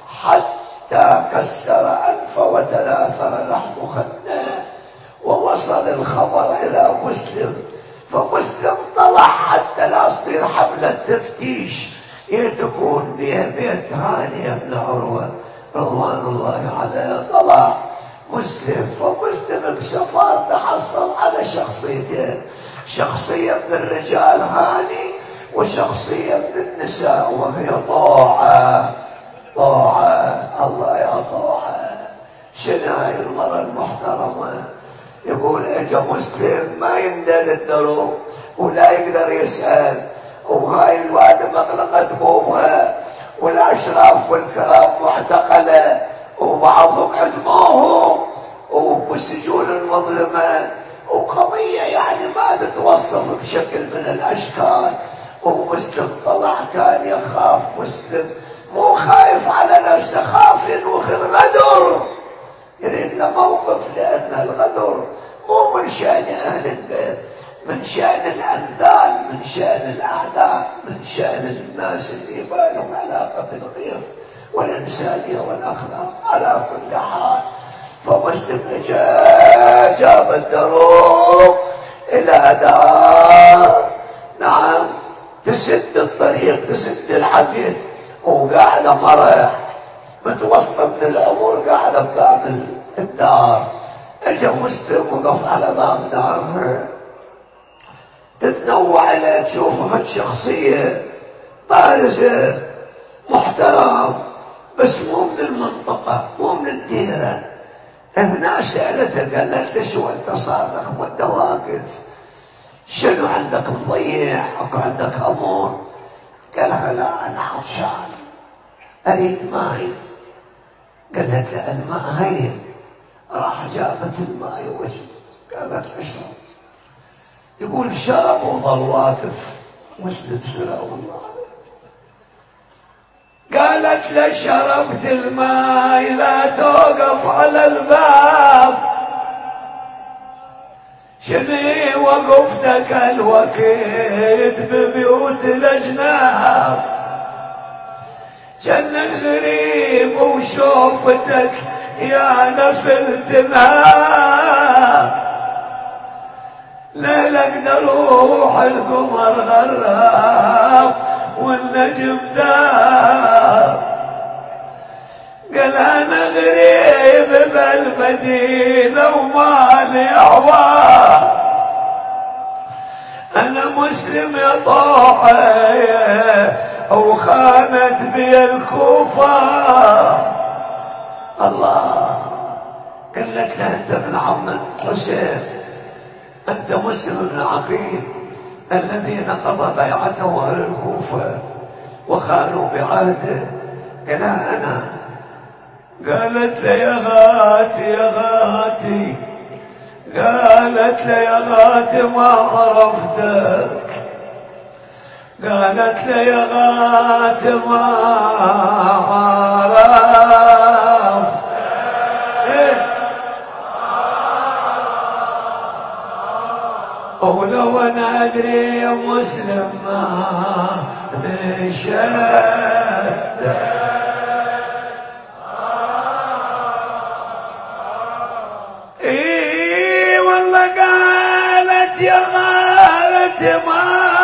حتى كسر أنفه وتناثر لحم خناه. ووصل الخبر إلى مسلم، فمسلم طلع حتى لا تصير حملة تفتيش يتكون بها بيت هاني بن عروة رضوان الله عليه. طلع مسلم، فمسلم بسفر تحصل على شخصيتين، شخصية من الرجال هاني وشخصية من النساء، وهي طاعة. طاعة الله يا طاعة. شنو هاي المرأة المحترمة؟ يقول اجا مسلم ما يندل الدروب ولا يقدر يسأل، وهاي الوادة مغلقت بوبها والأشراف والكرام معتقلة وبعضهم عدموهم وبالسجون المظلمة، وقضية يعني ما تتوصف بشكل من الأشكال. ومسلم طلع كان يخاف. مسلم مو خايف على نفسه، خاف ينوخ الغدر، يريد له موقف، لأن الغدر مو من شأن أهل البيت، من شأن الأنذال، من شأن الأعداء، من شأن الناس اللي ما لهم علاقة بالغير والإنسانية والأخلاق. على كل حال فمسلم جاء جاب الدروب إلى دار، نعم، تسد الطريق، تسد الحديد، وقاعدة مرة متوسطة من العمر قاعدة بباب الدار. اجا مسلم وقف على باب دارها، تتنوع عليه تشوفها شخصية بارزة محترم، بس مو من المنطقة، مو من الديرة. هنا سألته قالت له شو انت صار لك وانت واقف؟ شنو عندك مضيع او عندك امور؟ قالها لا انا عطشان اريد ماي. قالت له الماء هين. راح جابت الماء وجه، قالت اشرب. يقول شرب وظل واقف. مسلم سلام الله عليه. قالت له شربت الماء لا توقف على الباب، شني وقفتك الوقت ببيوت الاجناب، جن غريب وشوفتك يا نفل تنهاب، لا اقدر اروح القمر غراب والنجم داب. قال انا غريب بالمدينة ومالي اعوان، انا مسلم يا طاعة وخانت بي الكوفة. الله. قالت له انت ابن عم حسين، انت مسلم بن عقيل الذي نقض بيعته اهل الكوفة وخانوا بعهده. قال انا. قالت له يا غاتي يا غاتي، قالت له يا غاتي ما عرفتك، قالت له يا غاتي ما عرفت. إيه؟ ولو انا ادري يا مسلم ما نشد. اي والله قالت يا غالت ما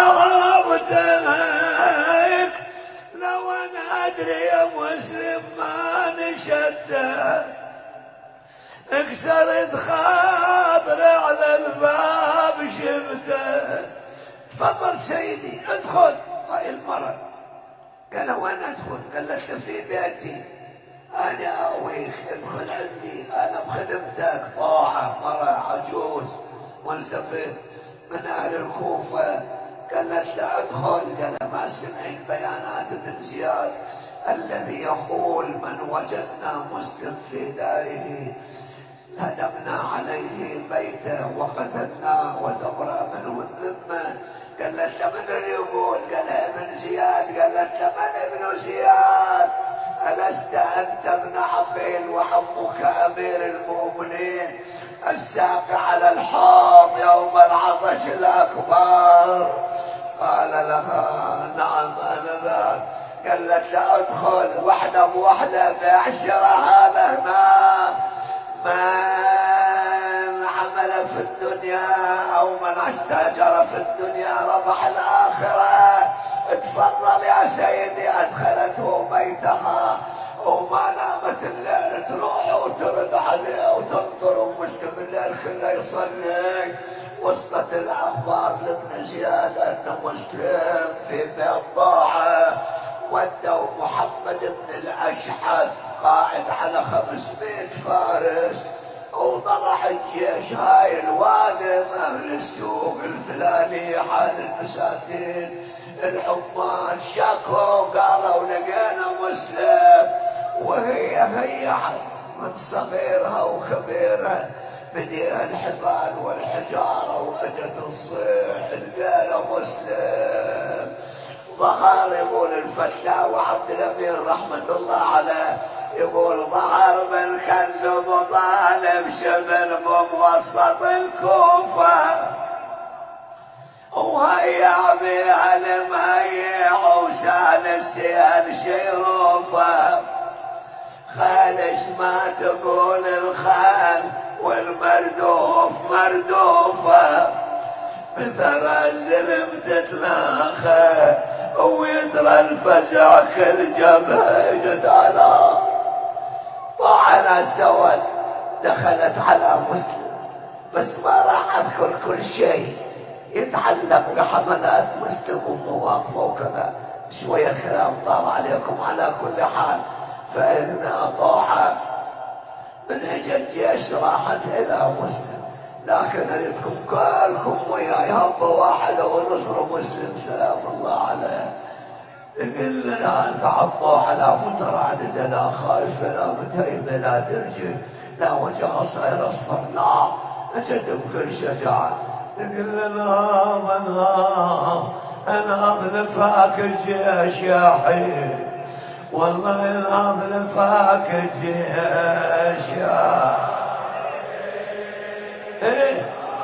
عرفتك، لو انا ادري يا مسلم ما نشدت، اكسرت خاطري على الباب شفته. تفضل سيدي ادخل. هاي المرة قال وين ادخل؟ قال له في بيتي انا اويك، ادخل عندي انا بخدمتك. طاعة مرة عجوز ملتفت من اهل الكوفة قالت له ادخل. قال ما سمعت بيانات ابن زياد الذي يقول من وجدنا مسلم في داره هدمنا عليه بيته وقتلناه وتبرأ منه الذمة. قالت له من اللي يقول؟ قال ابن زياد. قالت له من ابن زياد؟ ألست أنت ابن عقيل وعمك أمير المؤمنين الساقي على الحوض يوم العطش الأكبر؟ قال لها نعم أنا ذاك. قالت له ادخل وحده بوحده بعشرة هذا هنا من عمل في الدنيا أو من استاجر في الدنيا ربح الآخرة. تفضل يا سيدي. أدخلته بيتها وما نامت الليل تروح وترد عليه وتنطر ومسلم الليل كله يصلي. وصلت الأخبار لابن زياد أن مسلم في بيت طاعة. ودوا محمد بن الأشحث قائد على خمسمائة فارس وطلع الجيش هاي الوادم أهل السوق الفلاني حال المساكين الحمال شكوا قالوا لقينا مسلم. وهي هيعت من صغيرها وكبيرها بديها الحبال والحجارة وأجت الصيح لقينا مسلم. ظهر يقول الفتاوى عبد الأمير رحمة الله عليه يقول ظهر من كنز مطالب شبل بموسط الكوفة وهيع بها المهيع وسال السيال شيروفة. خالش ما تقول الخال والمردوف مردوفة بثرى الزلم تتلاخى ويترى الفزع كل جبهة جت على طاعنا سواد. دخلت على مسلم بس ما راح اذكر كل شيء يتعلق بحملات مسلم ومواقفه وكذا. شوية كلام طار عليكم. على كل حال فإذن طاعة من اجى الجيش راحت الى مسلم. لكن اريدكم كلكم وياي هبه واحده ونصر مسلم سلام الله عليه. تقول لنا تعطوا على متردده لا خايفه لا متهمه لا ترجل لا وجه صاير اصفر لا اجت بكل شجاعه. تقول لنا منام انا اغلفك الجيش يا حين والله انا اغلفك الجيش يا إيه؟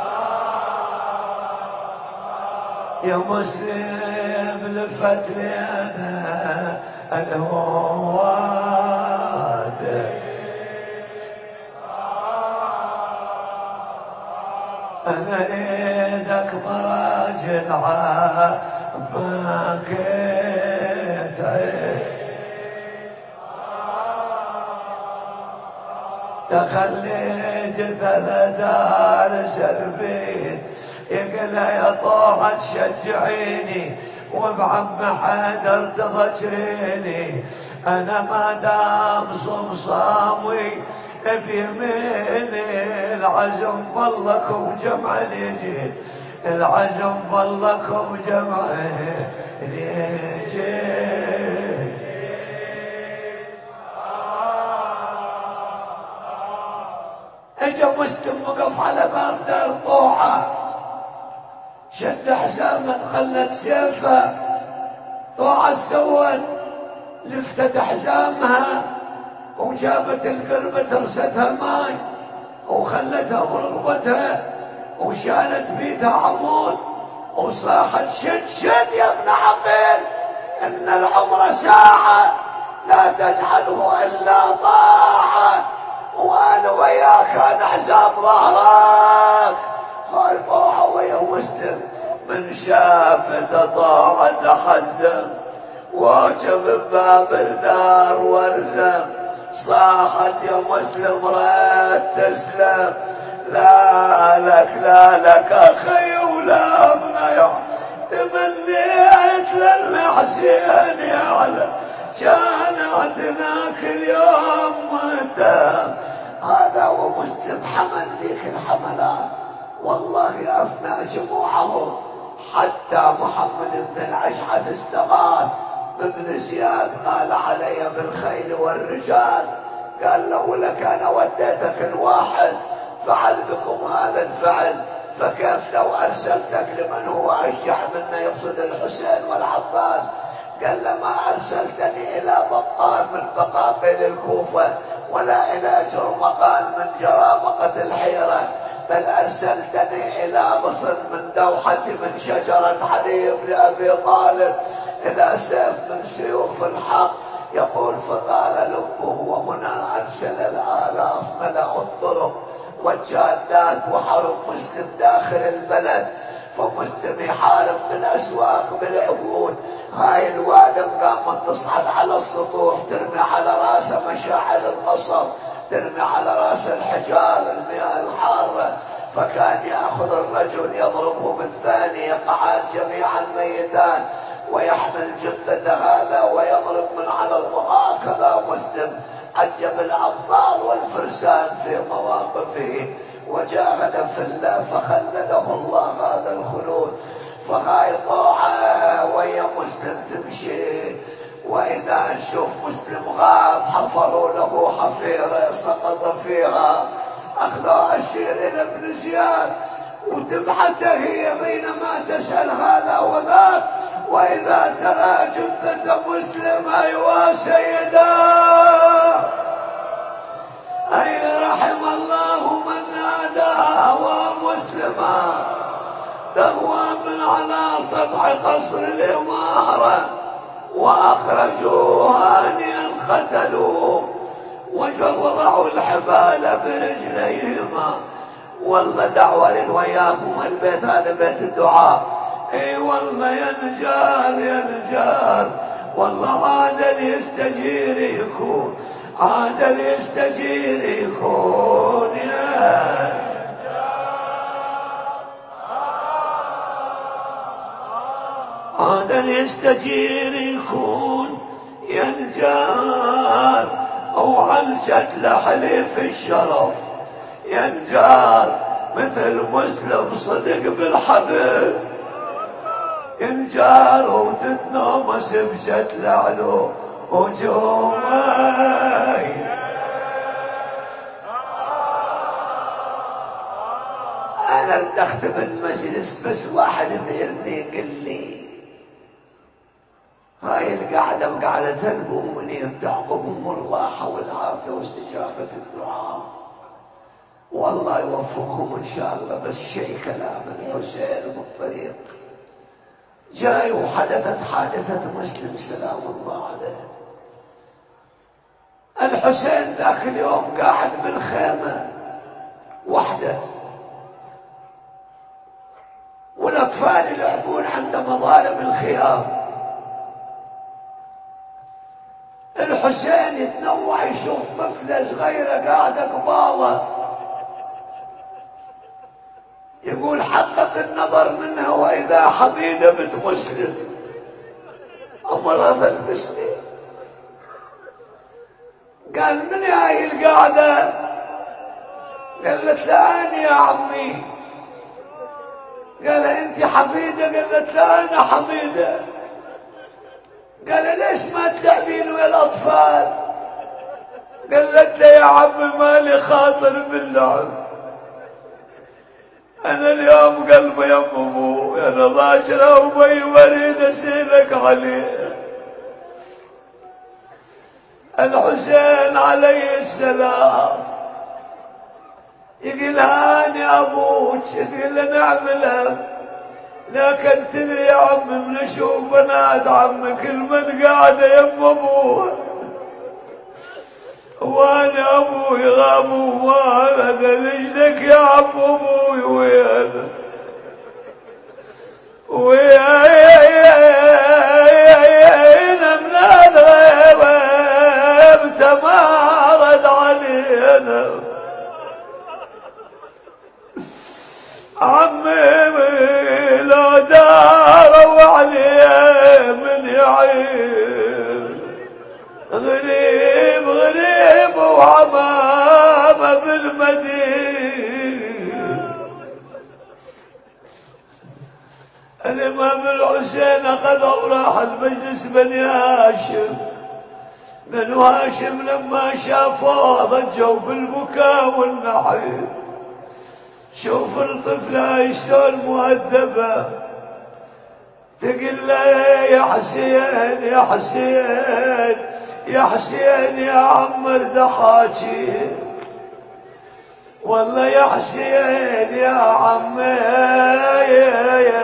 يا مسلم لفت لنا الهواد أنا ريدك براجل عافاك تخليت ثلاثة سلبين يقول يا طاعة تشجعيني وبعم حيدر تضجريني. أنا ما دام صمصامي بيميني العزم ظلكم جمع ليجي العزم ظلكم جمع ليجي. اجا مسلم وقف على باب دار طوعة شد حزامه خلت سيفه. طوعة سوت لفتت حزامها وجابت القربة ترستها ماي وخلتها برغبتها وشالت بيتها عمود وصاحت شد شد يا ابن عقيل، إن العمر ساعة لا تجعله إلا طاعة، وأنا وياك نحزاب ظهرك. هاي طاعة ويا مسلم من شافته طاعة تحزم، واجب بباب الدار وارزم، صاحت يا مسلم رد تسلم. لا لك لا لك أخي ولا ابني، تمنيت للحسين يعلم كانت ذاك اليوم متى. هذا ومسلم حمل ذيك الحملات، والله أفنى جموعهم، حتى محمد بن الأشعث استغاث بابن زياد، قال علي بالخيل والرجال، قال له لك أنا وديتك الواحد فعل بكم هذا الفعل، فكيف لو أرسلتك لمن هو أشجع منا يقصد الحسين والعباس؟ قال لما أرسلتني إلى بقال من بقاقيل الكوفة ولا إلى جرمقان من جرامقة الحيرة، بل أرسلتني إلى مصر من دوحة من شجرة علي بن أبي طالب إلى سيف من سيوف الحق. يقول فقال لبه، وهنا أرسل الآلاف ملأوا الطرق والجادات وحرم مسلم داخل البلد، فمسلم يحارب بالأسواق بالعقود. هاي الوادم قامت تصعد على السطوح، ترمي على راسه مشاعل القصب، ترمي على راس الحجار المياه الحارة، فكان يأخذ الرجل يضربه بالثاني، يقعان جميعا ميتان، ويحمل جثة هذا ويضرب من على الرقاع. كذا مسلم عجب الأبطال والفرسان في مواقفه، وجاهد في الله فخلده الله هذا الخلود. فهاي طاعة ويا مسلم تمشي، وإذا نشوف مسلم غاب حفروا له حفيرة سقط فيها، أخذوا الشير إلى ابن زياد وتبعته هي بينما تسأل هذا وذاك، وإذا ترى جثة مسلم أيوا سيدا، أي رحم الله من ناداها ومسلما، تهوى من على سطح قصر الإمارة، وأخرجوها أن قتلوا وجرعوا الحبال برجليهما. والله دعوة وياكم البيت هذا بيت الدعاء. اي والله يا نجار يا نجار، والله عاد يستجير يكون، عاد يستجير يكون يا عاد يستجير يكون يا نجار، او عن شكل حليف الشرف يا نجار، مثل مسلم صدق بالحبل يا نجار، وتتنومس بشكل علو وجومي. انا ردخت بالمجلس بس واحد بإذني قل لي هاي القعدة وقعدة المؤمنين تعقبهم الراحة والعافية واستجابة الدعاء، والله يوفقهم إن شاء الله. بس شيء كلام الحسين بالطريق جاي، وحدثت حادثة مسلم سلام الله عليه. الحسين ذاك اليوم قاعد بالخيمة وحده، والأطفال يلعبون عند مظالم الخيام. الحسين يتنوع يشوف طفلة صغيرة قاعدة قبالة، يقول حقق النظر منها وإذا حميدة بنت مسلم أمرض الفسني. قال من هاي القاعدة؟ قالت لا أنا يا عمي. قال أنت حميدة؟ قالت لا أنا حميدة. قال ليش ما تلعبين ويا الأطفال؟ قالت له يا عمي مالي خاطر باللعب، أنا اليوم قلبي يا أمو أنا ضاجرة وبي وريد أسيلك عليه. الحسين عليه السلام يقول هاني أبوك، تقول نعمله، لكن تدري يا عم من أشوف بنات عمك كل من قاعدة يم أبوه، وانا ابوي غاب وما رجلك يا عم ابوي وين وين من الغيب تمارد علينا عمي لو داروا عليه من يعين غريب غريب وعمامة بالمدينة. الإمام الحسين أخذ وراح المجلس بني هاشم. بنو هاشم لما شافوه ضجوا بالبكاء والنحيب. شوف الطفلة شلون مؤدبة، تقول له يا حسين يا حسين يا حسين يا عمر دحاجي، والله يا حسين يا عمي يا يا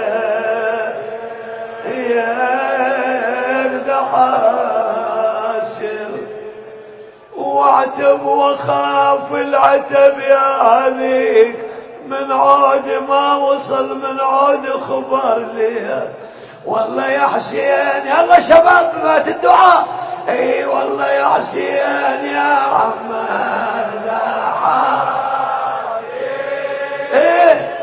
يا دحاجي، واعتب وخاف العتب يا هذيك من عود ما وصل من عود خبر لي. والله يا حسين يلا شباب مات الدعاء، اي والله يا حسين يا عمار دحاجي ايه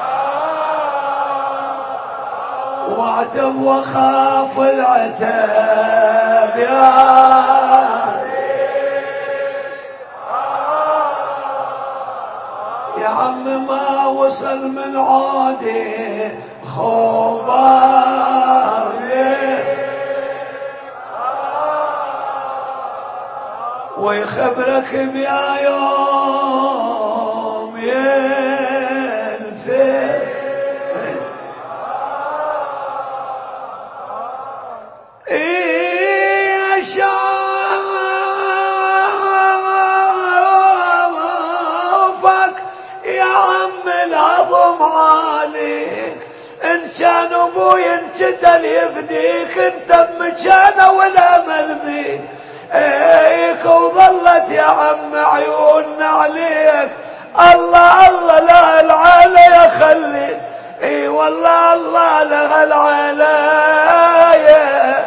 واعتب وخاف العتاب يا يا عم ما وصل من عودي خبر ليه، ويخبرك بيا يوم ينفي إيه شافك يا عم العظم عليك، إن كان أبوي انشدل يفديك انت بمكانه والأمل بيك، ايك وظلت يا عم عيوننا عليك، الله الله لا العالى يخليك، اي والله الله لا العالى يا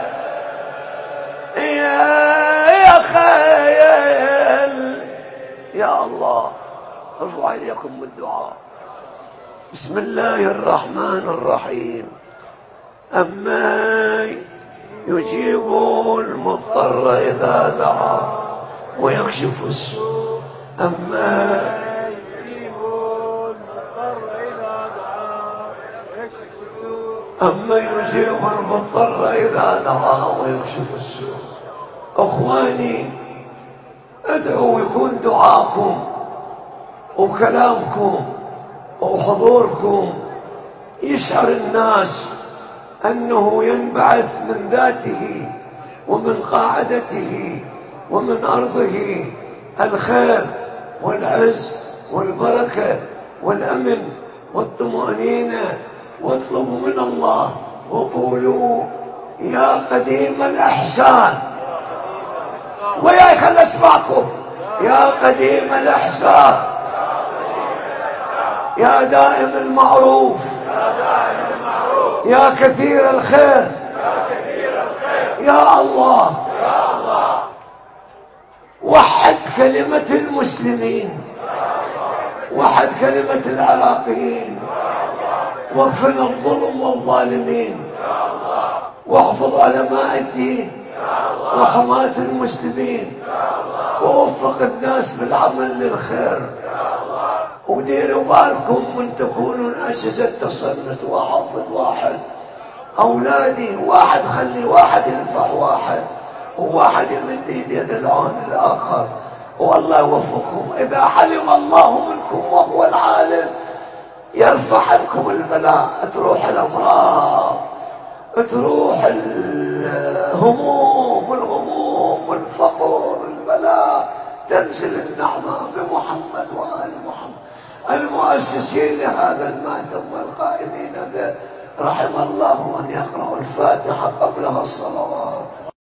يا خيل يا الله. ارفعوا ايديكم بالدعاء. بسم الله الرحمن الرحيم. أما يجيب المضطر إذا دعا ويكشف السوء، أما يجيب المضطر إذا دعا ويكشف السوء، أما يجيب المضطر إذا دعا ويكشف السوء. أخواني ادعوا يكون دعاكم وكلامكم وحضوركم يشعر الناس أنه ينبعث من ذاته ومن قاعدته ومن أرضه الخير والعز والبركة والأمن والطمأنينة. واطلبوا من الله وقولوا يا قديم الإحسان، ويا خل أسمعكم، يا قديم الإحسان، يا دائم المعروف، يا كثير الخير، يا الله وحد كلمة المسلمين، وحد كلمة العراقيين، واغفر الظلم والظالمين، واحفظ علماء الدين وحماة المسلمين، ووفق الناس بالعمل للخير. وديروا بالكم من تكونوا أسسة تصنت واحد ضد واحد. أولادي واحد خلي واحد ينفع واحد، وواحد يمد يد العون الآخر، والله يوفقكم. إذا علم الله منكم وهو العالم يرفع عنكم البلاء، تروح الأمراض، تروح الهموم والغموم والفقر والبلاء، تنزل النعمة بمحمد وآل محمد المؤسسين لهذا الماتم والقائمين به، رحم الله من يقرأ الفاتحة قبلها الصلوات.